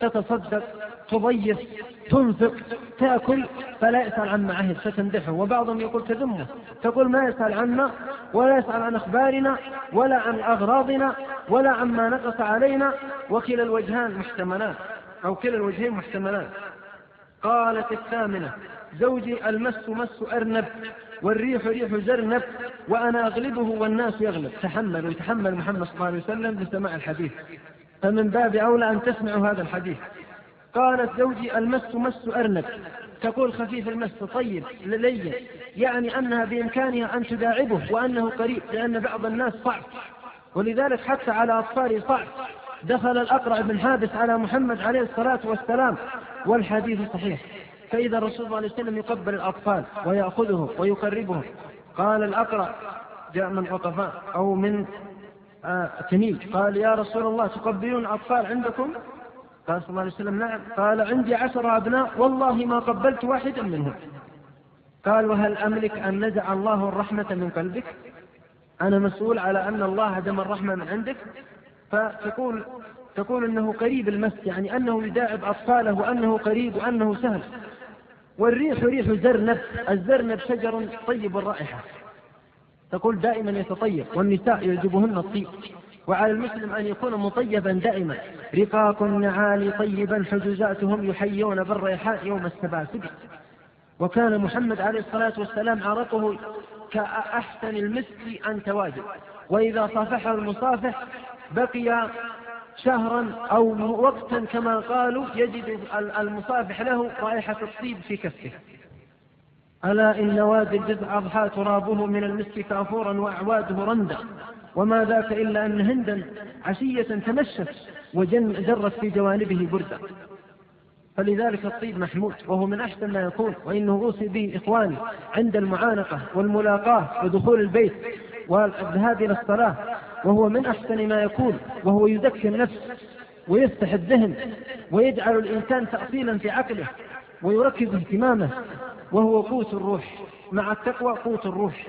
تتصدق، تضيف، تنفق، تأكل، فلا يسأل عما عهد فتمدحه. وبعضهم يقول تذمه، تقول ما يسأل عنا ولا يسأل عن أخبارنا ولا عن أغراضنا ولا عما نقص علينا، وكلا الوجهان محتملان أو كلا الوجهين محتملان. قالت الثامنة: زوجي المس مس أرنب والريح ريح زرنب وأنا أغلبه والناس يغلب. تحمل ويتحمل محمد صلى الله عليه وسلم لسماع الحديث، فمن باب أولى أن تسمعوا هذا الحديث. قالت: زوجي المس مس أرنب، تقول خفيف المس طيب للين، يعني أنها بإمكانها أن تداعبه وأنه قريب، لأن بعض الناس صعب، ولذلك حتى على أطفاله صعب. دخل الأقرع بن حابس على محمد عليه الصلاة والسلام والحديث صحيح، فإذا الرسول صلى الله عليه وسلم يقبل الأطفال ويأخذهم ويقربهم. قال الأقرع، جاء من عطفاء أو من آه تميم، قال: يا رسول الله تقبلون أطفال عندكم؟ قال صلى الله عليه وسلم: نعم. قال: عندي عشر أبناء والله ما قبلت واحدا منهم. قال: وهل أملك أن نزع الله الرحمة من قلبك؟ أنا مسؤول على أن الله هدم الرحمة من عندك؟ فتقول تقول أنه قريب المس، يعني أنه يداعب أطفاله وأنه قريب وأنه سهل. والريح ريح زرنب، الزرنب شجر طيب الرائحة، تقول دائما يتطيب، والنساء يعجبهن الطيب، وعلى المسلم أن يكون مطيبا دائما. رقاق النعال طيبا حجزاتهم يحيون بالريحاء يوم السباسب. وكان محمد عليه الصلاة والسلام عرقه كأحسن المسك عن تواجد، وإذا صافحه المصافح بقي شهرا أو وقتا كما قالوا، يجد المصافح له رائحة الطيب في كفه. ألا إن وادي الجزع أضحى ترابه من المسك كافورا وأعواده رندا، وما ذاك إلا أن هندا عشية تمشت وجن جرت في جوانبه بردا. فلذلك الطيب محمود، وهو من أحسن ما يكون، وإنه أوصي به إخواني عند المعانقة والملاقاة ودخول البيت والذهاب إلى الصلاة، وهو من أحسن ما يكون، وهو يزكي النفس ويفتح الذهن ويجعل الإنسان تأصيلا في عقله ويركز اهتمامه، وهو قوت الروح، مع التقوى قوت الروح.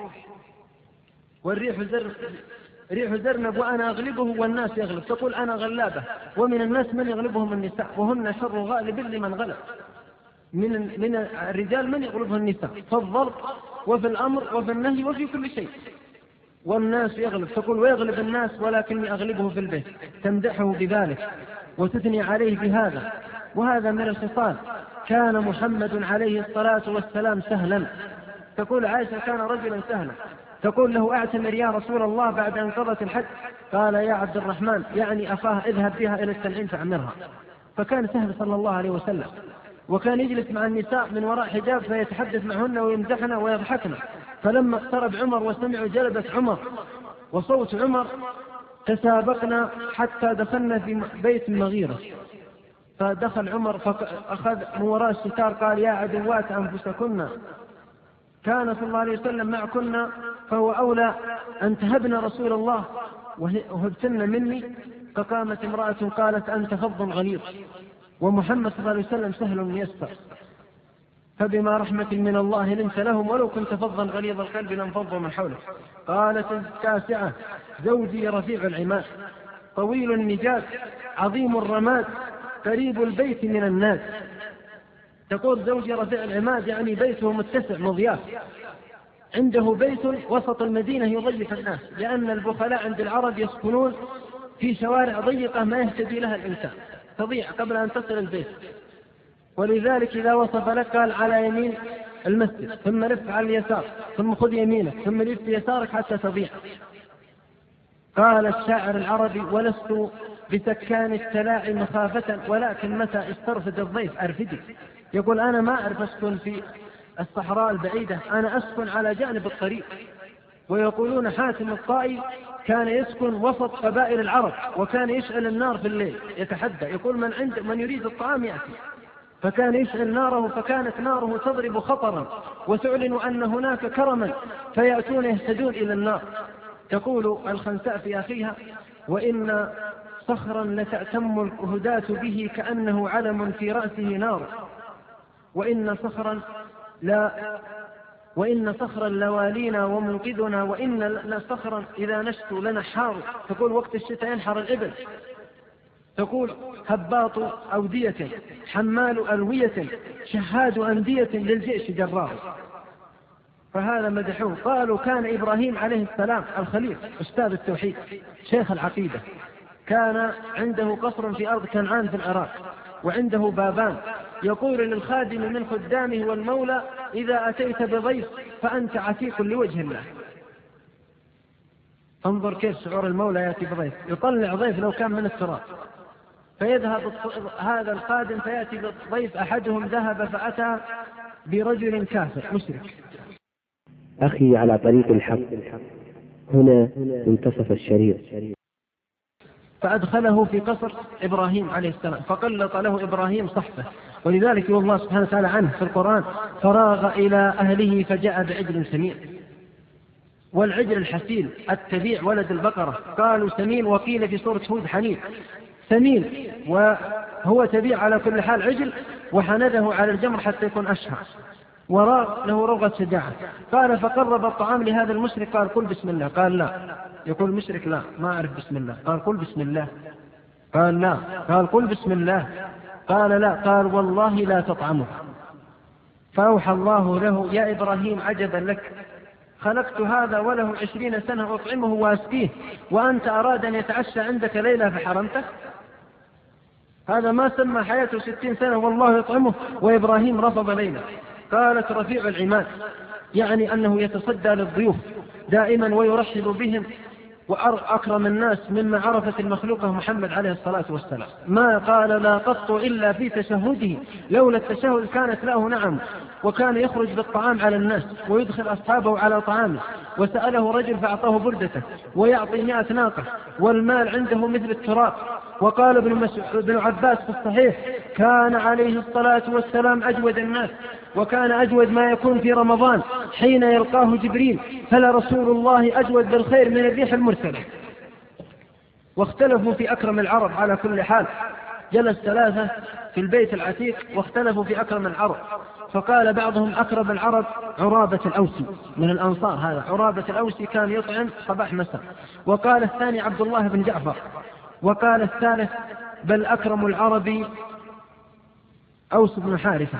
والريح زر ريح زرنب وأنا أغلبه والناس يغلب، تقول أنا غلابة، ومن الناس من يغلبهم النساء، وهن شر غالب لمن غلب. من من الرجال من يغلبه النساء، في الضرب وفي الأمر وفي النهي وفي كل شيء، والناس يغلب. تقول ويغلب الناس ولكني أغلبه في البيت، تمدحه بذلك وتثني عليه بهذا. وهذا من الخصال. كان محمد عليه الصلاة والسلام سهلا، تقول عائشة كان رجلا سهلا، تقول له أعتمر يا رسول الله بعد أن قضت الحج، قال يا عبد الرحمن، يعني أفاه اذهب بها إلى التنعيم فأعمرها. فكان سهل صلى الله عليه وسلم، وكان يجلس مع النساء من وراء حجاب فيتحدث معهن ويمدحن ويضحكن. فلما اقترب عمر وسمعوا جلبة عمر وصوت عمر تسابقنا حتى دخلنا في بيت المغيرة، فدخل عمر فأخذ من وراء الستار قال يا عدوات أنفسكن، كان صلى الله عليه وسلم معكن، فهو أولى أن تهبن رسول الله وهبتن مني. فقامت امرأة قالت أنت فظ غليظ، ومحمد صلى الله عليه وسلم سهل ميسر، فبما رحمة من الله لنت لهم ولو كنت فظا غليظ القلب لانفضوا من حولك. قالت التاسعة: زوجي رفيع العماد طويل النجاد عظيم الرماد قريب البيت من الناس. تقول زوجي رفيع العماد يعني بيته متسع مضياف، عنده بيت وسط المدينة يضيف الناس، لأن البخلاء عند العرب يسكنون في شوارع ضيقة ما يهتدي لها الإنسان، تضيع قبل أن تصل البيت. ولذلك إذا وصف لك قال على يمين المسجد، ثم لف على اليسار، ثم خذ يمينك، ثم لف يسارك حتى تضيع. قال الشاعر العربي: ولست بسكان التلاعي مخافة ولكن متى استرفد الضيف أرفدي. يقول أنا ما أعرف أسكن في الصحراء البعيدة، أنا أسكن على جانب الطريق. ويقولون حاتم الطائي كان يسكن وسط قبائل العرب، وكان يشعل النار في الليل يتحدى، يقول من عند من يريد الطعام يأتي، فكان يشعل ناره، فكانت ناره تضرب خطرا وتعلن أن هناك كرما، فيأتون يهتدون إلى النار. تقول الخنساء في أخيها: وإن صخرا لتأتم الهداة به كأنه علم في رأسه نار، وإن صخرا لا وإن صخرا لوالينا ومنقذنا، وإن صخرا إذا نشت لنحار. تقول وقت الشتاء ينحر الإبل. تقول هباط أودية حمال ألوية شهاد أندية للجيش جرار. فهذا مدحوه. قالوا كان إبراهيم عليه السلام الخليل أستاذ التوحيد شيخ العقيدة، كان عنده قصر في أرض كنعان في العراق، وعنده بابان، يقول للخادم من خدامه والمولى إذا أتيت بضيف فأنت عتيق لوجه الله. انظر كيف شعور المولى يأتي بضيف، يطلع ضيف لو كان من التراب، فيذهب هذا الخادم فيأتي بضيف، أحدهم ذهب فأتى برجل كافر مشرك. أخي على طريق الحق، هنا منتصف الشريط، فأدخله في قصر إبراهيم عليه السلام، فقلط له إبراهيم صحبه. ولذلك يقول الله سبحانه وتعالى عنه في القرآن: فراغ إلى أهله فجاء بعجل سمين. والعجل الحسين التبيع ولد البقرة، قالوا سمين، وقيل في سورة هود حنين. سمين وهو تبيع على كل حال عجل، وحنده على الجمر حتى يكون أشهر، وراء له رغبة شجاعة. قال فقرب الطعام لهذا المشرك، قال قل بسم الله، قال لا. يقول المشرك لا ما أعرف بسم الله، قال قل بسم الله، قال لا، قال قل بسم الله، قال لا، قال والله لا تطعمه. فأوحى الله له: يا إبراهيم عجبا لك، خلقت هذا وله عشرين سنة أطعمه وأسقيه، وأنت أراد أن يتعشى عندك ليلة فحرمته. هذا ما سمى حياته ستين سنة والله يطعمه، وإبراهيم رفض ليلة. قالت رفيع العماد، يعني أنه يتصدى للضيوف دائما ويرحب بهم، وأكرم الناس مما عرفت المخلوقة محمد عليه الصلاة والسلام. ما قال لا قط إلا في تشهده، لولا التشهد كانت له نعم. وكان يخرج بالطعام على الناس ويدخل أصحابه على طعامه، وسأله رجل فأعطاه بردته، ويعطي مئة ناقة، والمال عنده مثل التراب. وقال ابن, ابن عباس في الصحيح: كان عليه الصلاة والسلام أجود الناس، وكان أجود ما يكون في رمضان حين يلقاه جبريل، فلا رسول الله أجود بالخير من الريح المرسلة. واختلفوا في أكرم العرب على كل حال. جلس ثلاثة في البيت العتيق واختلفوا في أكرم العرب، فقال بعضهم أكرم العرب عرابة الأوسي من الأنصار، هذا عرابة الأوسي كان يطعم صباح مساء. وقال الثاني عبد الله بن جعفر. وقال الثالث بل أكرم العرب أوس بن حارثة.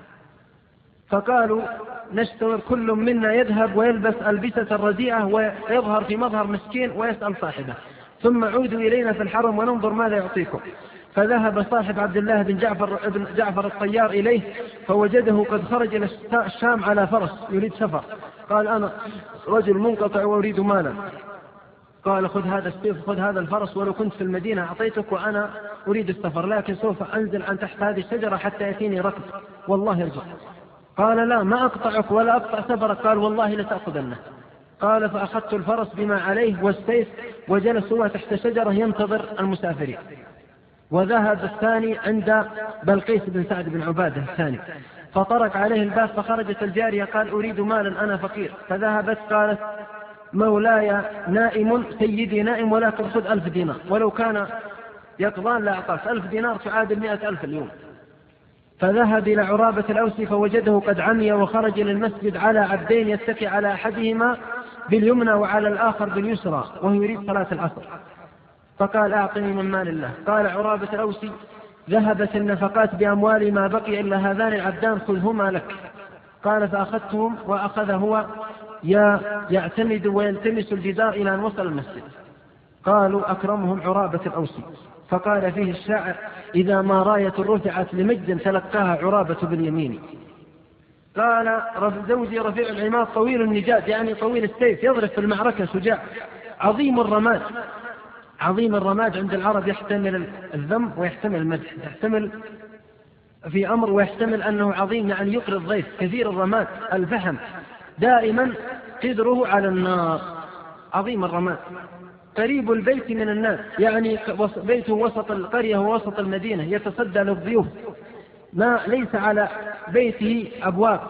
فقالوا نشتغل كل منا يذهب ويلبس ألبسة الرديئة ويظهر في مظهر مسكين ويسأل صاحبه، ثم عودوا إلينا في الحرم وننظر ماذا يعطيكم. فذهب صاحب عبد الله بن جعفر ابن جعفر الطيار إليه، فوجده قد خرج إلى الشام على فرس يريد سفر. قال أنا رجل منقطع وأريد مالا. قال خذ هذا السيف، خذ هذا الفرس، ولو كنت في المدينة أعطيتك، وأنا أريد السفر، لكن سوف أنزل عن تحت هذه الشجرة حتى يأتيني ركض والله يرجع. قال لا ما أقطعك ولا أقطع سفرك. قال والله لتأخذنه. قال فأخذت الفرس بما عليه والسيف، وجلس هو تحت شجرة ينتظر المسافرين. وذهب الثاني عند بلقيس بن سعد بن عبادة الثاني، فطرق عليه الباب، فخرجت الجارية قال أريد مالا أنا فقير. فذهبت قالت مولاي نائم سيدي نائم، ولكن خذ ألف دينار، ولو كان يقضان لا أعطاك، ألف دينار تعادل مئة ألف اليوم. فذهب إلى عرابة الأوسي فوجده قد عمي، وخرج للمسجد على عبدين يتكي على أحدهما باليمنى وعلى الآخر باليسرى، وهو يريد صلاة العصر. فقال أعطني من مال الله. قال عرابة الأوسي ذهبت النفقات بأموال ما بقي إلا هذان العبدان، خذهما لك. قال فأخذتهم، وأخذ هو يعتمد ويلتمس الجدار إلى أن وصل المسجد. قالوا أكرمهم عرابة الأوسي. فقال فيه الشاعر إذا ما راية رفعت لمجد تلقاها عرابة باليمين. قال زوجي رفيع العماد طويل النجاد، يعني طويل السيف، يضرب في المعركة شجاع، عظيم الرماد. عظيم الرماد عند العرب يحتمل الذم ويحتمل المدح، يحتمل في أمر ويحتمل أنه عظيم يعني يقري الضيف. كثير الرماد الفحم دائما قدره على النار. عظيم الرماد قريب البيت من الناس، يعني بيته وسط القرية ووسط المدينة، يتصدى للضيوف، ما ليس على بيته أبواب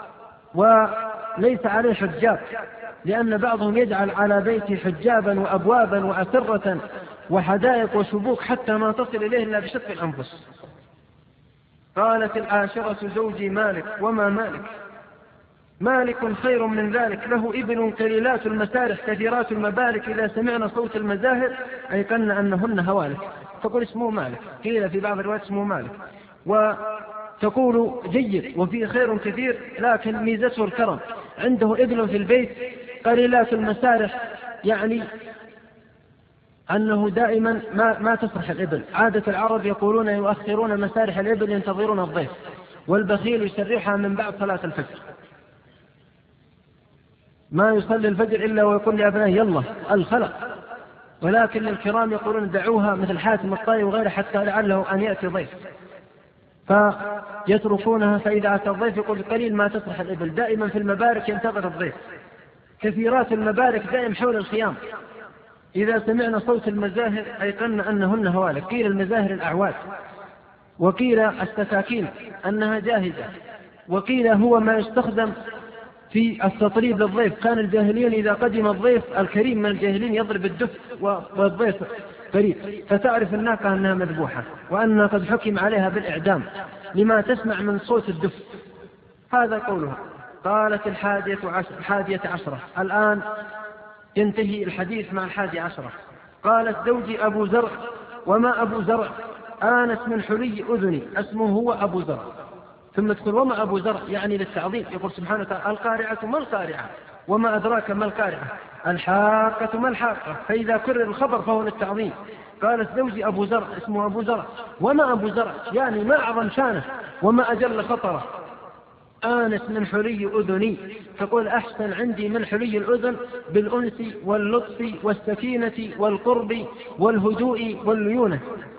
وليس عليه حجاب، لأن بعضهم يجعل على بيته حجابا وأبوابا وأسرة وحدائق وشبوك حتى ما تصل إليه إلا بشق الأنفس. قالت العاشرة زوجي مالك. وما مالك؟ مالك خير من ذلك، له إبل قليلات المسارح كثيرات المبارك، إذا سمعنا صوت المزاهر أيقن أنهن هوالك. تقول اسمه مالك، قيل في بعض الروايات اسمه مالك، وتقول جيد وفيه خير كثير، لكن ميزته الكرم، عنده ابن في البيت قليلات المسارح، يعني أنه دائما ما, ما تسرح الإبل. عادة العرب يقولون يؤخرون مسارح الإبل ينتظرون الضيف، والبخيل يسرحها من بعد صلاة الفجر، ما يصلي الفجر إلا ويقول لأبنائه يلا الخلق، ولكن الكرام يقولون دعوها مثل حاتم الطائي وغيره حتى لعله أن يأتي ضيف، فيتركونها. فإذا أتى الضيف يقول قليل ما تسرح الإبل، دائما في المبارك ينتظر الضيف، كثيرات المبارك دائم حول الخيام. إذا سمعنا صوت المزاهر أيقنا أنهن هوالك، قيل المزاهر الأعواد، وقيل السكاكين أنها جاهزة، وقيل هو ما يستخدم في التطريب للضيف. كان الجاهلين إذا قدم الضيف الكريم من الجاهلين يضرب الدف والضيف قريب، فتعرف الناقة أنها مذبوحة وأنها قد حكم عليها بالإعدام لما تسمع من صوت الدف. هذا قولها. قالت الحادية عشر الحادية عشرة الآن ينتهي الحديث مع الحادية عشرة. قالت زوجي أبو زرع. وما أبو زرع؟ آنس من حلي أذني، اسمه هو أبو زرع. ثم تقول وما أبو زرع يعني للتعظيم، يقول سبحانه وتعالى القارعة ما القارعة وما أدراك ما القارعة، الحاقة ما الحاقة، فإذا كرر الخبر فهو للتعظيم. قالت زوجي أبو زرع، اسمه أبو زرع. وما أبو زرع يعني ما أعظم شانه وما أجل خطره. آنس من حلي أذني، تقول أحسن عندي من حلي الأذن بالأنس واللطف والسكينة والقرب والهدوء والليونة.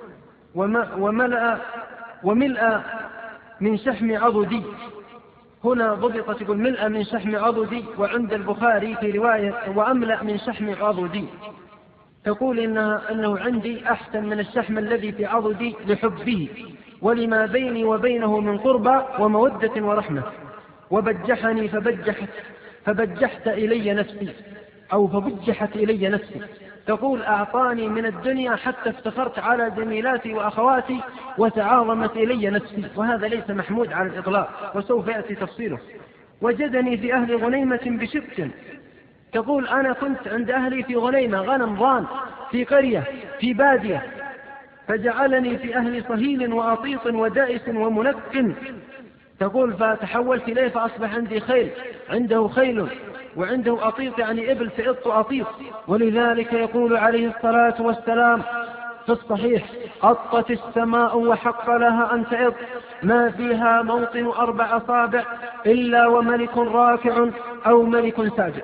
وملأ وملأ من شحم عضدي، هنا ضبطت تقول ملأ من شحم عضدي، وعند البخاري في رواية وأملأ من شحم عضدي، تقول إنها أنه عندي أحسن من الشحم الذي في عضدي لحبه ولما بيني وبينه من قربى ومودة ورحمة. وبجحني فبجحت فبجحت إلي نفسي أو فبجحت إلي نفسي، تقول أعطاني من الدنيا حتى افتخرت على زميلاتي وأخواتي وتعاظمت إلي نفسي، وهذا ليس محمود على الإطلاق وسوف يأتي تفصيله. وجدني في أهل غنيمة بشق، تقول أنا كنت عند أهلي في غنيمة غنم ضان في قرية في بادية، فجعلني في أهل صهيل وأطيط ودائس ومنك، تقول فتحولت إليه فأصبح عندي خيل، عنده خيل وعنده أطيط يعني إبل تئط أطيط. ولذلك يقول عليه الصلاة والسلام في الصحيح أطت السماء وحق لها أن تئط ما فيها موطن أربع أصابع إلا وملك راكع أو ملك ساجد.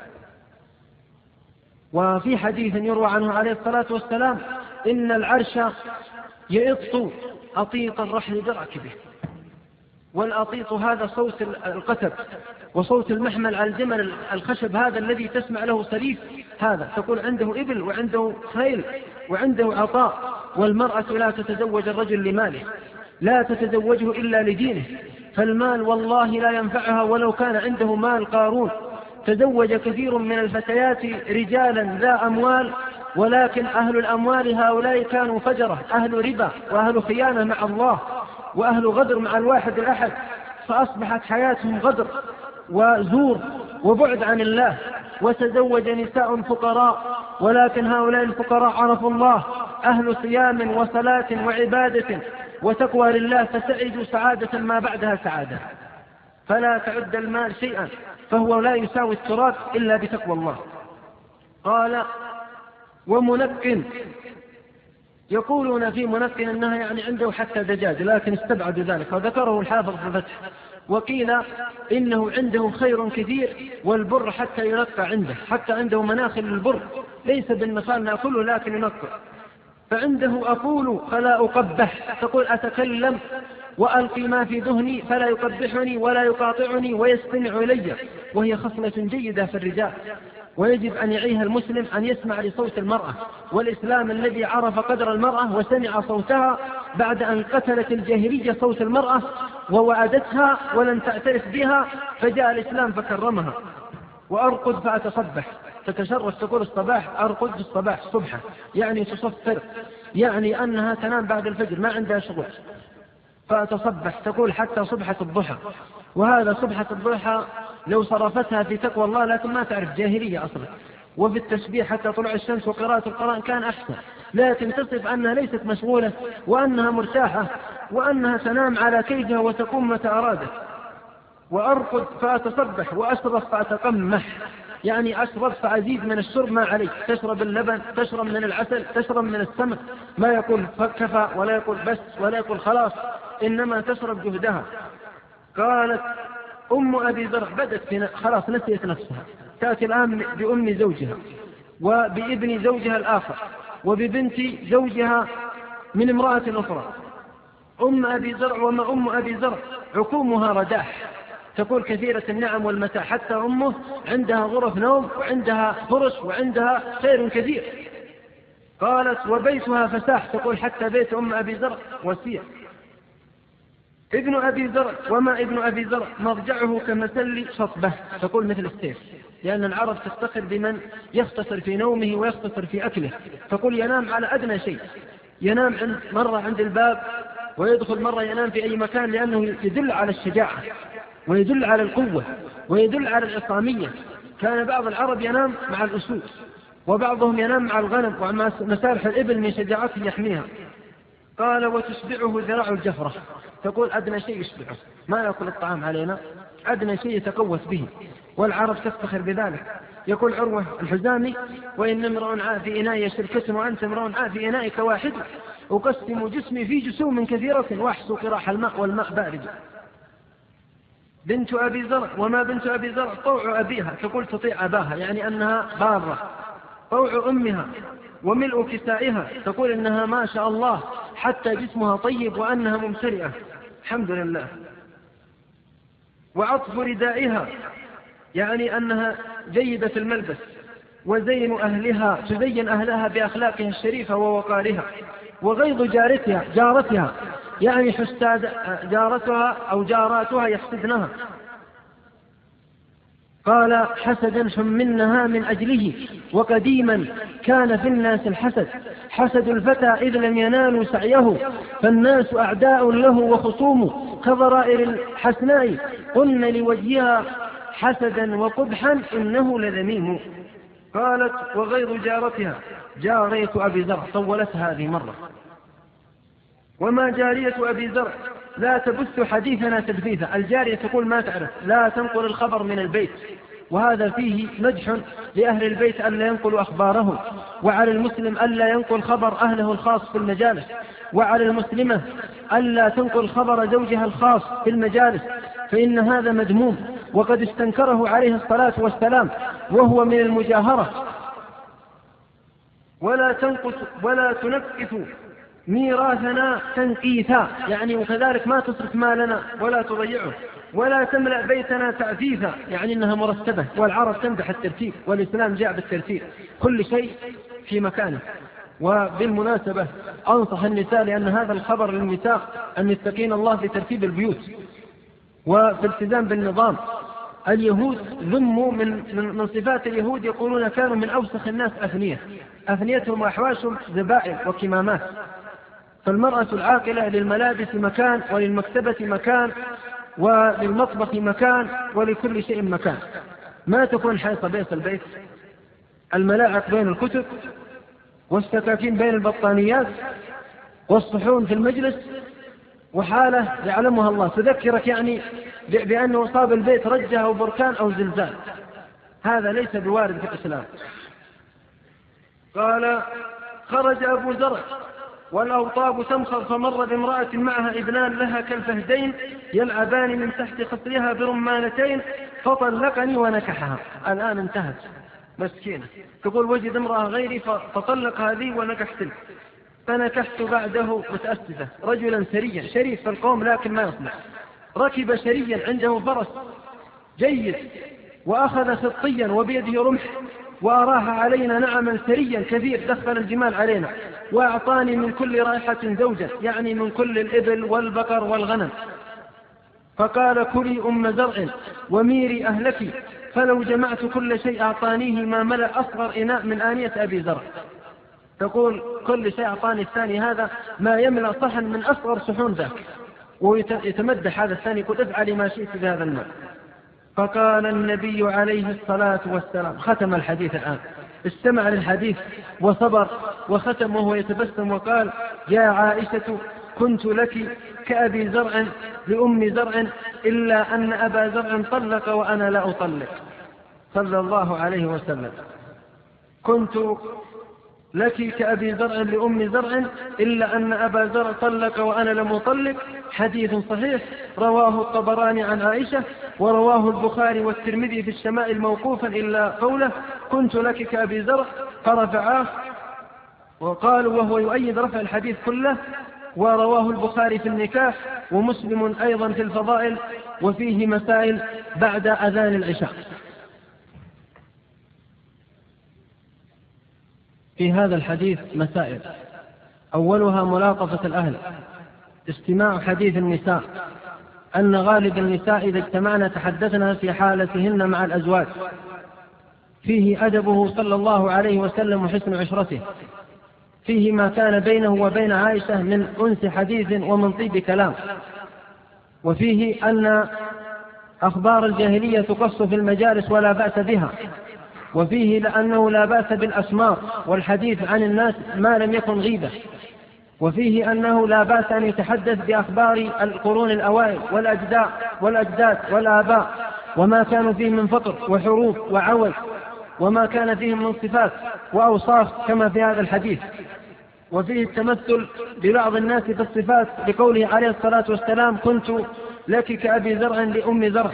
وفي حديث يروى عنه عليه الصلاة والسلام إن العرش يئط أطيط الرحل بركبه، والأطيط هذا صوت القتب وصوت المحمل على الجمل الخشب هذا الذي تسمع له صريف، هذا تقول عنده إبل وعنده خيل وعنده عطاء. والمرأة لا تتزوج الرجل لماله، لا تتزوجه إلا لدينه، فالمال والله لا ينفعها ولو كان عنده مال قارون. تزوج كثير من الفتيات رجالا ذا أموال، ولكن أهل الأموال هؤلاء كانوا فجرة، أهل ربا وأهل خيانة مع الله وأهل غدر مع الواحد الأحد، فأصبحت حياتهم غدر وزور وبعد عن الله. وتزوج نساء فقراء، ولكن هؤلاء الفقراء عرفوا الله، أهل صيام وصلاة وعبادة وتقوى لله، فسعدوا سعادة ما بعدها سعادة. فلا تعد المال شيئا، فهو لا يساوي التراب إلا بتقوى الله. قال ومنقن، يقولون في منقن أنها يعني عنده حتى دجاج، لكن استبعدوا ذلك وذكره الحافظ في الفتح. وقيل إنه عنده خير كثير، والبر حتى ينقى عنده، حتى عنده مناخل البر ليس بالنخال نأكله لكن ينقى. فعنده أقول فلا أقبح، تقول أتكلم وألقي ما في ذهني فلا يقبحني ولا يقاطعني ويستمع إلي، وهي خصلة جيدة في الرجال، ويجب أن يعيها المسلم أن يسمع لصوت المرأة. والإسلام الذي عرف قدر المرأة وسمع صوتها بعد أن قتلت الجاهلية صوت المرأة ووعدتها ولن تعترف بها، فجاء الإسلام فكرمها. وأرقد فأتصبح، تتشرف تقول الصباح أرقد الصباح صبحة، يعني تصفر، يعني أنها تنام بعد الفجر ما عندها شغل، فأتصبح تقول حتى صبحة الضحى. وهذا صبحة الضحى لو صرفتها في تقوى الله، لكن ما تعرف جاهلية أصلا، وفي التسبيح حتى طلوع الشمس وقراءة القرآن كان أحسن، لكن تصف أنها ليست مشغولة وأنها مرتاحة وأنها تنام على كيدها وتقوم متى أرادت. وأرقد فأتصبح وأشرب فأتقمح، يعني أشرب فأزيد من الشرب ما عليك، تشرب اللبن، تشرب من العسل، تشرب من السمك، ما يقول كفى ولا يقول بس ولا يقول خلاص، إنما تشرب جهدها. قالت أم أبي ذر بدت فينا خلاص نسيت نفسها، تأتي الآن بأم زوجها وبابن زوجها الآخر وببنت زوجها من امرأة أخرى. أم أبي زرع وما أم أبي زرع عقومها رداح، تقول كثيرة النعم والمتاع، حتى أمه عندها غرف نوم وعندها فرش وعندها خير كثير. قالت وبيتها فساح، تقول حتى بيت أم أبي زرع وسيع. ابن أبي زرع وما ابن أبي زرع مضجعه كمثل شطبه، تقول مثل السيف، لأن العرب تفتخر بمن يختصر في نومه ويختصر في أكله، تقول ينام على أدنى شيء، ينام عند مرة عند الباب ويدخل مرة ينام في أي مكان، لأنه يدل على الشجاعة ويدل على القوة ويدل على العصامية. كان بعض العرب ينام مع الأسود وبعضهم ينام مع الغنم ومع مسارح الإبل من شجاعته يحميها. قال وتشبعه ذراع الجفرة، تقول أدنى شيء يشبعه، ما يأكل الطعام علينا، أدنى شيء يتقوس به، والعرب تفتخر بذلك. يقول عروة الحزامي وإن امرؤ عا في إناء شركة وأنت امرؤ عا في إنائك واحد، أقسم جسمي في جسوم كثيرة وأحسو قراح الماء والماء بارد. بنت أبي زرع وما بنت أبي زرع طوع أبيها، تقول تطيع أباها، يعني أنها بارة. طوع أمها وملء كسائها، تقول إنها ما شاء الله حتى جسمها طيب وأنها ممتلئة الحمد لله. وعطف ردائها، يعني أنها جيدة في الملبس. وزين أهلها، تزين أهلها بأخلاقها الشريفة ووقارها. وغيظ جارتها جارتها يعني حساد جارتها أو جاراتها يحسدنها. قال حسدا حملنها من أجله، وقديما كان في الناس الحسد، حسد الفتى إذ لم ينالوا سعيه، فالناس أعداء له وخصوم، كضرائر الحسناء قلن لوجهها حسدا وقبحا إنه لذميم. قالت وغير جارتها جارية أبي زرع، طولت هذه مرة. وما جارية أبي زرع لا تبث حديثنا تدفيثا، الجارية تقول ما تعرف، لا تنقل الخبر من البيت، وهذا فيه مدح لأهل البيت ألا ينقلوا أخبارهم، وعلى المسلم ألا ينقل خبر أهله الخاص في المجالس، وعلى المسلمة ألا تنقل خبر زوجها الخاص في المجالس، فإن هذا مذموم، وقد استنكره عليه الصلاة والسلام وهو من المجاهرة. ولا تنقص ولا تنكث ميراثنا تنقيثا، يعني وكذلك ما تصرف مالنا ولا تضيعه. ولا تملأ بيتنا تعفيفا، يعني إنها مرتبة، والعرب تمدح الترتيب والإسلام جاء بالترتيب، كل شيء في مكانه. وبالمناسبة أنصح النساء، لأن هذا الخبر للنساء، أن يتقين الله في ترتيب البيوت وبالتزام بالنظام. اليهود ذموا من, من, من صفات اليهود، يقولون كانوا من أوسخ الناس أفنية، أفنيتهم وأحواشهم زبائن وكمامات. فالمرأة العاقلة للملابس مكان، وللمكتبة مكان، وللمطبخ مكان، ولكل شيء مكان. ما تكون حيطة بيت البيت، الملاعق بين الكتب، والسكاكين بين البطانيات، والصحون في المجلس، وحالة يعلمها الله تذكرك يعني بأنه أصاب البيت رجة أو بركان أو زلزال. هذا ليس بوارد في الإسلام. قال خرج أبو زرع والأوطاب تمخر، فمر بامرأة معها ابنان لها كالفهدين يلعبان من تحت خصرها برمانتين، فطلقني ونكحها. الآن انتهت مسكينة، تقول وجد امرأة غيري فطلق هذه ونكح تلك، فنكحت بعده متأسفة رجلا سريا شريف في القوم لكن ما يصلح، ركب شريا عنده فرس جيد، وأخذ خطيا وبيده رمح، وأراح علينا نعما سريا كثير، دخل الجمال علينا، وأعطاني من كل رائحة زوجا، يعني من كل الإبل والبقر والغنم. فقال كلي أم زرع وميري أهلك، فلو جمعت كل شيء أعطانيه ما ملأ أصغر إناء من آنية أبي زرع. تقول كل شيء أعطاني الثاني هذا ما يملأ صحن من أصغر صحون ذاك، ويتمدح هذا الثاني يقول افعلي ما شئت بهذا الماء. فقال النبي عليه الصلاة والسلام، ختم الحديث الآن، استمع للحديث وصبر وختم وهو يتبسم وقال: يا عائشة كنت لك كأبي زرع لأم زرع إلا أن أبا زرع طلق وأنا لا أطلق، صلى الله عليه وسلم. كنت لك كأبي زرع لأم زرع إلا أن أبا زرع طلق وأنا لم أطلق، حديث صحيح رواه الطبراني عن عائشة، ورواه البخاري والترمذي في الشمائل موقوفا إلا قوله كنت لك كأبي زرع، فرفعاه وقالوا وهو يؤيد رفع الحديث كله. ورواه البخاري في النكاح ومسلم أيضا في الفضائل، وفيه مسائل بعد أذان العشاء. في هذا الحديث مسائل، أولها ملاطفة الأهل، استماع حديث النساء، أن غالب النساء إذا اجتمعنا تحدثنا في حالتهن مع الأزواج. فيه أدبه صلى الله عليه وسلم وحسن عشرته، فيه ما كان بينه وبين عائشة من أنس حديث ومن طيب كلام، وفيه أن أخبار الجاهلية تقص في المجالس ولا بأس بها، وفيه لأنه لا بأس بالأسمار والحديث عن الناس ما لم يكن غيبة، وفيه أنه لا بأس أن يتحدث بأخبار القرون الأوائل والأجداد والأجداد والآباء وما كانوا فيه من فطر وحروف وعول وما كان فيه من صفات وأوصاف كما في هذا الحديث. وفيه التمثل ببعض الناس في الصفات لقوله عليه الصلاة والسلام كنت لك كأبي زرع لأم زرع،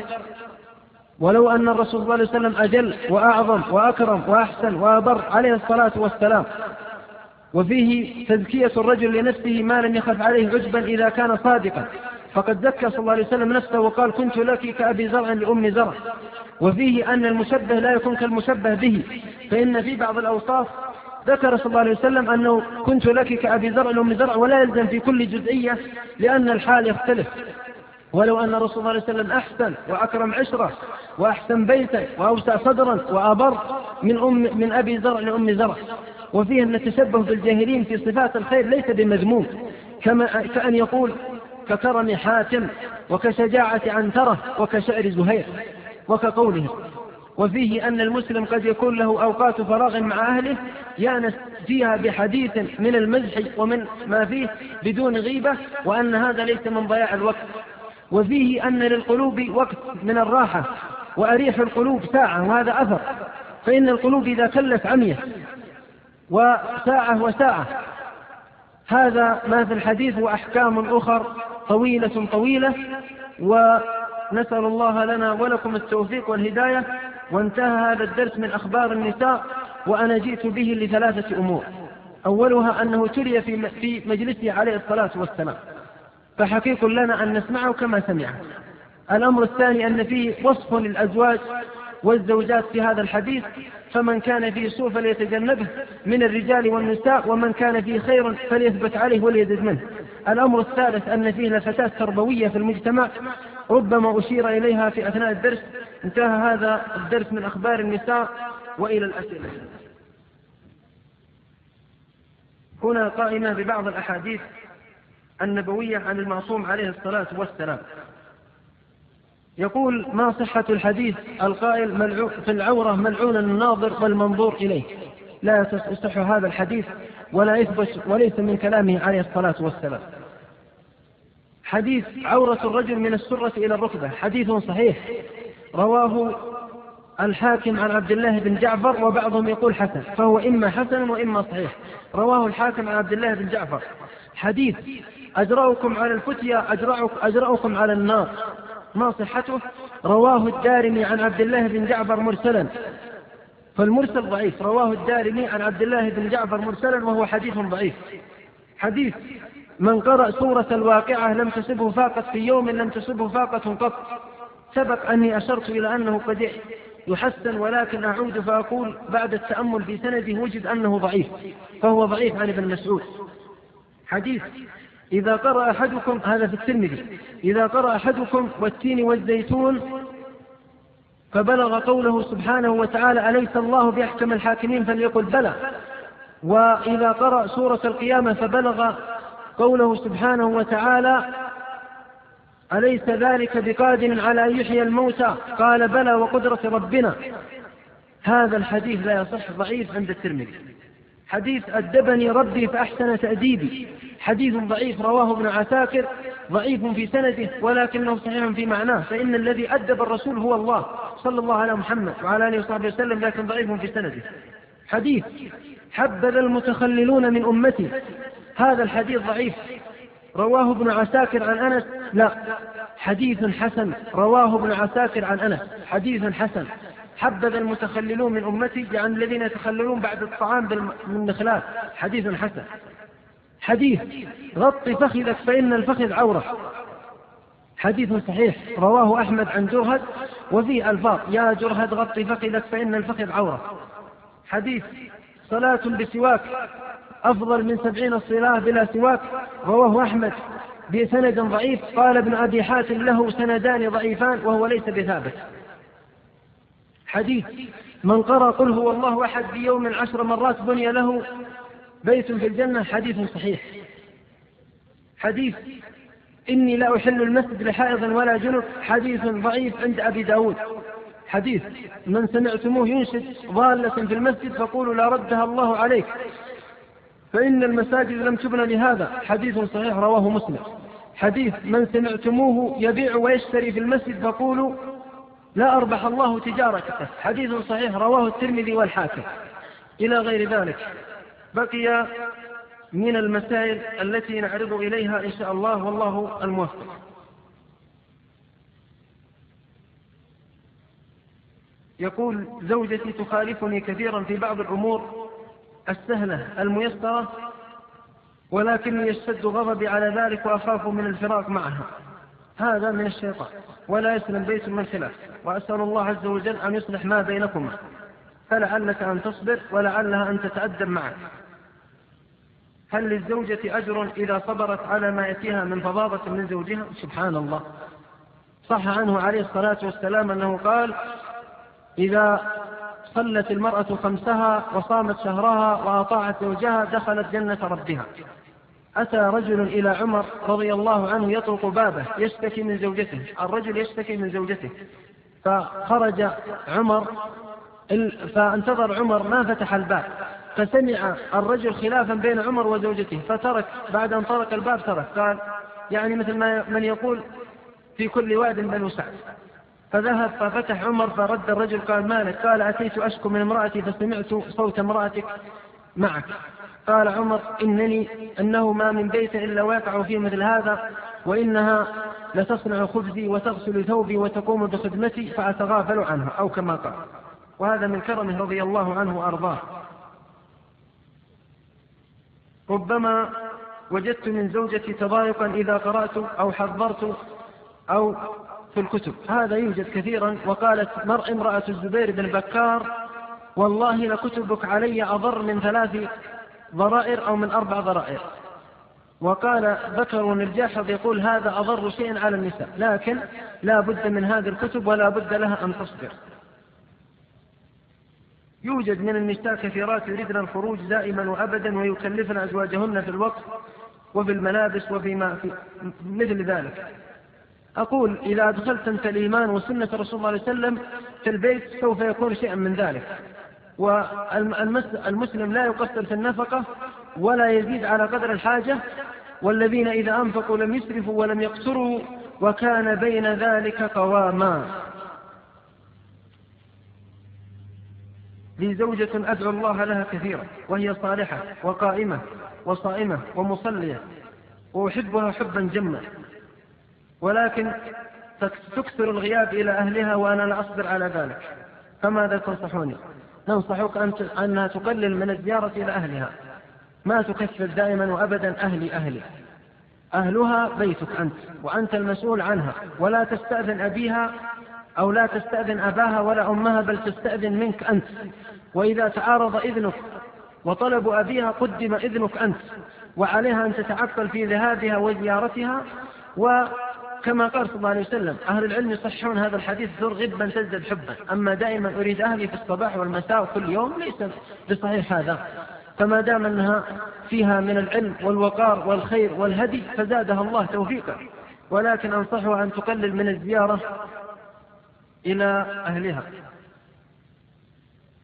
ولو أن الرسول صلى الله عليه وسلم أجل وأعظم وأكرم وأحسن وأبر عليه الصلاة والسلام. وفيه تزكية الرجل لنفسه ما لم يخف عليه عجبا إذا كان صادقا، فقد زكى صلى الله عليه وسلم نفسه وقال كنت لك كأبي زرع لأم زرع. وفيه أن المشبه لا يكون كالمشبه به، فإن في بعض الأوصاف ذكر صلى الله عليه وسلم أنه كنت لك كأبي زرع لأم زرع، ولا يلزم في كل جزئية لأن الحال يختلف. ولو أن الرسول صلى الله عليه وسلم أحسن وأكرم عشرة وأحسن بيتا وأوسع صدرا وأبر من, أم من أبي زرع لأم زرع. وفيه أن التشبه بالجاهلين في صفات الخير ليس بمذموم، كما كأن يقول ككرم حاتم وكشجاعة عنترة وكشعر زهير وكقوله. وفيه أن المسلم قد يكون له أوقات فراغ مع أهله يأنس فيها بحديث من المزح ومن ما فيه بدون غيبة، وأن هذا ليس من ضياع الوقت. وفيه أن للقلوب وقت من الراحة، وأريح القلوب ساعة، وهذا أثر، فإن القلوب إذا كلت عمية وساعة وساعة. هذا ما في الحديث وأحكام أخر طويلة طويلة، ونسأل الله لنا ولكم التوفيق والهداية. وانتهى هذا الدرس من أخبار النساء، وأنا جئت به لثلاثة أمور. أولها أنه تلي في مجلسه عليه الصلاة والسلام، فحقيق لنا أن نسمعه كما سمعه. الأمر الثاني أن فيه وصف للأزواج والزوجات في هذا الحديث، فمن كان فيه سوء فليتجنبه من الرجال والنساء، ومن كان فيه خير فليثبت عليه وليزد منه. الأمر الثالث أن فيه لفتات تربوية في المجتمع ربما أشير إليها في أثناء الدرس. انتهى هذا الدرس من أخبار النساء، وإلى الأسئلة. هنا قائمة ببعض الأحاديث النبوية عن المعصوم عليه الصلاة والسلام. يقول ما صحة الحديث القائل في العورة ملعون الناظر والمنظور إليه؟ لا يصح هذا الحديث ولا يثبت وليس من كلامه عليه الصلاة والسلام. حديث عورة الرجل من السرة إلى الركبة حديث صحيح رواه الحاكم عن عبد الله بن جعفر، وبعضهم يقول حسن، فهو إما حسن وإما صحيح. رواه الحاكم عن عبد الله بن جعفر. حديث أجرأكم على الفتية أجرأكم على النار، ما صحته؟ رواه الدارمي عن عبد الله بن جعفر مرسلا، فالمرسل ضعيف. رواه الدارمي عن عبد الله بن جعفر مرسلا وهو حديث ضعيف. حديث من قرأ سورة الواقعة لم تصبه فاقة في يوم لم تصبه فاقة قط. سبق أني أشرت إلى أنه قد يحسن، ولكن أعود فأقول بعد التأمل في سنده وجد أنه ضعيف، فهو ضعيف عن ابن مسعود. حديث إذا قرأ أحدكم، هذا في الترمذي، إذا قرأ أحدكم والتين والزيتون فبلغ قوله سبحانه وتعالى أليس الله بأحكم الحاكمين فليقل بلى. وإذا قرأ سورة القيامة فبلغ قوله سبحانه وتعالى أليس ذلك بقادر على أن يحيي الموتى قال بلى وقدرة ربنا. هذا الحديث لا يصح، ضعيف عند الترمذي. حديث أدبني ربي فأحسن تأديبي، حديث ضعيف رواه ابن عساكر، ضعيف في سنده ولكنه صحيح في معناه، فإن الذي أدب الرسول هو الله صلى الله على محمد وعلى آله وصحبه وسلم، لكن ضعيف في سنده. حديث حبذا المتخللون من أمتي، هذا الحديث ضعيف رواه ابن عساكر عن أنس، لا، حديث حسن رواه ابن عساكر عن أنس، حديث حسن. حبذا المتخللون من أمتي يعني الذين يتخللون بعد الطعام بالمخلات، حديث حسن. حديث غط فخذك فإن الفخذ عورة، حديث صحيح رواه أحمد عن جرهد وفيه ألفاظ يا جرهد غط فخذك فإن الفخذ عورة. حديث صلاة بسواك أفضل من سبعين صلاة بلا سواك، رواه أحمد بسند ضعيف، قال ابن أبي حاتم له سندان ضعيفان وهو ليس بثابت. حديث من قرأ قل هو الله أحد بيوم عشر مرات بني له بيت في الجنة، حديث صحيح. حديث إني لا أحل المسجد لحائض ولا جنب، حديث ضعيف عند أبي داود. حديث من سمعتموه ينشد ضالة في المسجد فقولوا لا ردها الله عليك فإن المساجد لم تبنى لهذا، حديث صحيح رواه مسلم. حديث من سمعتموه يبيع ويشتري في المسجد فقولوا لا أربح الله تجارته، حديث صحيح رواه الترمذي والحاكم، إلى غير ذلك. بقي من المسائل التي نعرض إليها إن شاء الله والله الموفق. يقول زوجتي تخالفني كثيرا في بعض الأمور السهلة الميسرة، ولكني يشتد غضبي على ذلك وأخاف من الفراق معها، هذا من الشيطان ولا يسلم بيت من خلاف، وأسأل الله عز وجل أن يصلح ما بينكما، فلعلك أن تصبر ولعلها أن تتأدب معك. هل للزوجة أجر إذا صبرت على ما يأتيها من فظاظة من زوجها؟ سبحان الله، صح عنه عليه الصلاة والسلام أنه قال إذا صلت المرأة خمسها وصامت شهرها وأطاعت زوجها دخلت جنة ربها. أتى رجل إلى عمر رضي الله عنه يطرق بابه يشتكي من زوجته، الرجل يشتكي من زوجته، فخرج عمر فانتظر عمر ما فتح الباب، فسمع الرجل خلافا بين عمر وزوجته فترك، بعد أن طرق الباب ترك، قال يعني مثل ما من يقول في كل واد بنو سعد. فذهب ففتح عمر فرد الرجل قال مالك؟ قال أتيت أشكو من امرأتي فسمعت صوت امرأتك معك. قال عمر إنني أنه ما من بيت إلا ويقع فيه مثل هذا، وإنها لتصنع خبزي وتغسل ثوبي وتقوم بخدمتي فأتغافل عنها، أو كما قال. وهذا من كرمه رضي الله عنه وأرضاه. ربما وجدت من زوجتي تضايقا إذا قرأت أو حضرت أو في الكتب، هذا يوجد كثيرا. وقالت مر امرأة الزبير بن بكار والله لكتبك علي أضر من ثلاث ضرائر أو من أربع ضرائر. وقال ذكر ونرجاح يقول هذا أضر شيء على النساء، لكن لا بد من هذه الكتب ولا بد لها أن تصبر. يوجد من النساء كثيرات يريدن الخروج دائما وأبدا ويكلفن أزواجهن في الوقت وفي الملابس وفيما في مثل ذلك. أقول إذا أدخلت أنت الإيمان وسنة رسول الله عليه وسلم في البيت سوف يكون شيئا من ذلك. والمسلم لا يقصر في النفقة ولا يزيد على قدر الحاجة، والذين إذا أنفقوا لم يسرفوا ولم يقتروا وكان بين ذلك قواما. لي زوجة أدعو الله لها كثيرا وهي صالحة وقائمة وصائمة ومصلية وأحبها حبا جما، ولكن تكثر الغياب إلى أهلها وأنا لا أصبر على ذلك، فماذا تنصحوني؟ ننصحك أنها تقلل من الزيارة إلى أهلها، ما تكثر دائما وأبدا أهلي أهلي. أهلها بيتك أنت وأنت المسؤول عنها، ولا تستأذن أبيها أو لا تستأذن أباها ولا أمها، بل تستأذن منك أنت. وإذا تعارض إذنك وطلب أبيها قدم إذنك أنت، وعليها أن تتعقل في ذهابها وزيارتها. وكما قال صلى الله عليه وسلم أهل العلم يصححون هذا الحديث ذر غبا تزدد حبا، أما دائما أريد أهلي في الصباح والمساء كل يوم ليس بصحيح هذا. فما دام أنها فيها من العلم والوقار والخير والهدي فزادها الله توفيقا، ولكن أنصحها أن تقلل من الزيارة إلى أهلها.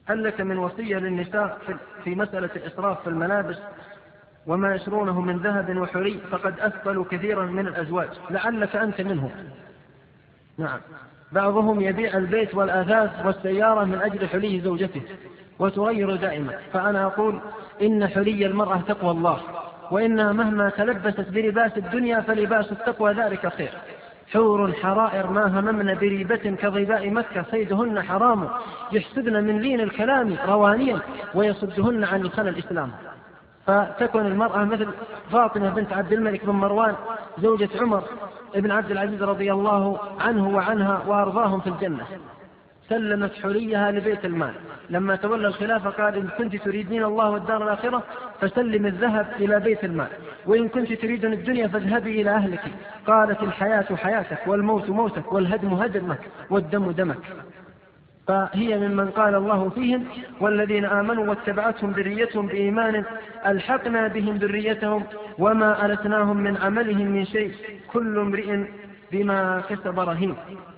هل لك من وصية للنساء في مسألة الإسراف في الملابس وما يشرونه من ذهب وحلي فقد أثقلوا كثيرا من الأزواج، لعلك أنت منهم. نعم، بعضهم يبيع البيت والآثاث والسيارة من أجل حلي زوجته وتغير دائما. فأنا أقول إن حلي المرأة تقوى الله، وإنها مهما تلبست بلباس الدنيا فلباس التقوى ذلك خير. حور حرائر ما هممن بريبة كظباء مكة صيدهن حرام، يحسدن من لين الكلام روانيا ويصدهن عن الخلل الإسلام. فتكون المرأة مثل فاطمة بنت عبد الملك بن مروان زوجة عمر ابن عبد العزيز رضي الله عنه وعنها وأرضاهم في الجنة، سلمت حليها لبيت المال. لما تولى الخلافة قال إن كنت تريدين الله والدار الآخرة فسلم الذهب إلى بيت المال، وإن كنت تريدين الدنيا فاذهبي إلى أهلك. قالت الحياة حياتك والموت موتك والهدم هدمك والدم دمك. فهي ممن قال الله فيهم والذين آمنوا واتبعتهم ذريتهم بإيمان ألحقنا بهم ذريتهم وما ألتناهم من عملهم من شيء كل امرئ بما كسب رهين.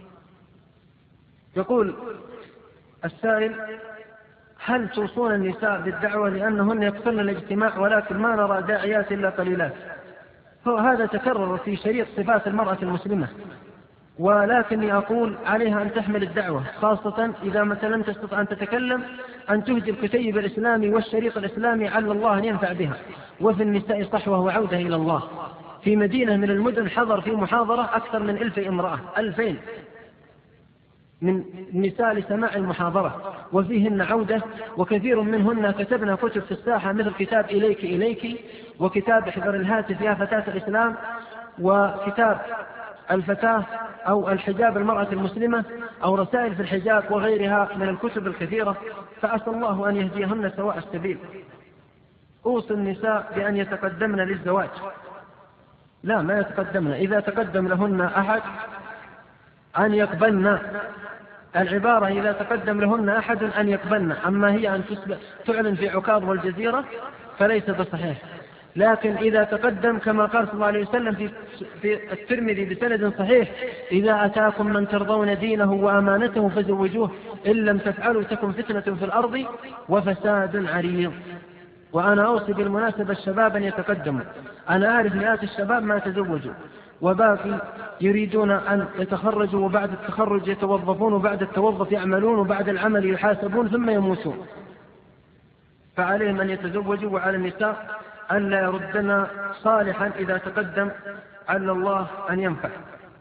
يقول السائل هل توصون النساء بالدعوة لأنهن يكثرن الاجتماع ولكن ما نرى داعيات إلا قليلات؟ هذا تكرر في شريط صفات المرأة المسلمة، ولكني أقول عليها أن تحمل الدعوة، خاصة إذا مثلا لم تستطع أن تتكلم أن تهدي الكتيب الإسلامي والشريط الإسلامي على الله أن ينفع بها. وفي النساء صحوة وعودة إلى الله. في مدينة من المدن حضر في محاضرة أكثر من ألف امرأة، ألفين من النساء لسماع المحاضرة وفيهن عودة، وكثير منهن كتبنا كتب في الساحة مثل كتاب إليك إليك وكتاب احذر الهاتف يا فتاة الإسلام وكتاب الفتاة أو الحجاب المرأة المسلمة أو رسائل في الحجاب وغيرها من الكتب الكثيرة. فأسأل الله أن يهديهن سواء السبيل. أوصي النساء بأن يتقدمن للزواج. لا، ما يتقدمن، إذا تقدم لهن أحد أن يقبلن. العبارة إذا تقدم لهن أحد أن يقبلن، أما هي أن تعلن في عكاظ والجزيرة فليس بصحيح. لكن إذا تقدم كما قال صلى الله عليه وسلم في, في الترمذي بسند صحيح إذا أتاكم من ترضون دينه وأمانته فزوجوه إن لم تفعلوا تكن فتنة في الأرض وفساد عريض. وأنا أوصي بالمناسبة الشباب أن يتقدموا. أنا أعرف مئات الشباب ما تزوجوا وباقي يريدون أن يتخرجوا وبعد التخرج يتوظفون وبعد التوظف يعملون وبعد العمل يحاسبون ثم يموتون. فعليهم أن يتزوجوا، وعلى النساء ألا يردنا صالحا إذا تقدم على الله أن ينفع.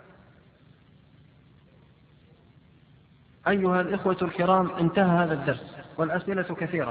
أيها الإخوة الكرام، انتهى هذا الدرس والأسئلة كثيرة.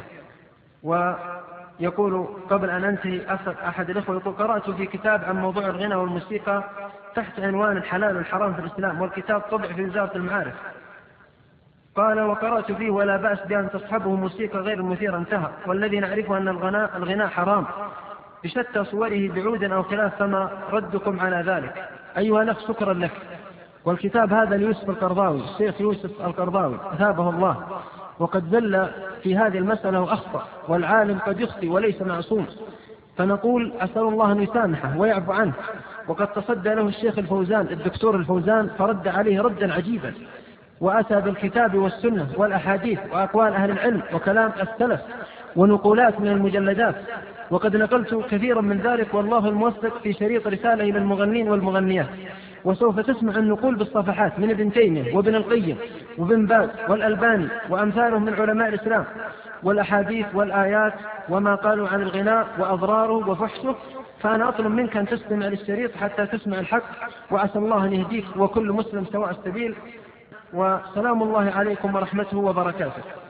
ويقول قبل أن أنتهي أحد الإخوة يقول قرأت في كتاب عن موضوع الغنى والموسيقى تحت عنوان الحلال والحرام في الإسلام، والكتاب طبع في وزارة المعارف. قال وقرأت فيه ولا بأس بأن تصحبه موسيقى غير مثيرة، انتهى. والذي نعرفه أن الغناء, الغناء حرام بشتى صوره بعود أو خلاف، فما ردكم على ذلك؟ أيها الأخ شكرا لك. والكتاب هذا ليوسف القرضاوي، الشيخ يوسف القرضاوي أثابه الله، وقد زل في هذه المسألة وأخطأ، والعالم قد يخطئ وليس معصوم. فنقول أسأل الله أن يسامحه ويعفو عنه. وقد تصدى له الشيخ الفوزان الدكتور الفوزان فرد عليه ردا عجيبا، وأتى بالكتاب والسنة والأحاديث وأقوال أهل العلم وكلام السلف ونقولات من المجلدات، وقد نقلت كثيرا من ذلك والله الموفق في شريط رسالة إلى المغنين والمغنيات. وسوف تسمع النقول بالصفحات من ابن تيمية وابن القيم وابن باز والألباني وأمثالهم من علماء الإسلام، والأحاديث والآيات وما قالوا عن الغناء وأضراره وفحشه. فأنا أطلب منك أن تستمع للشريط حتى تسمع الحق، وعسى الله أن يهديك وكل مسلم سواء السبيل. وسلام الله عليكم ورحمته وبركاته.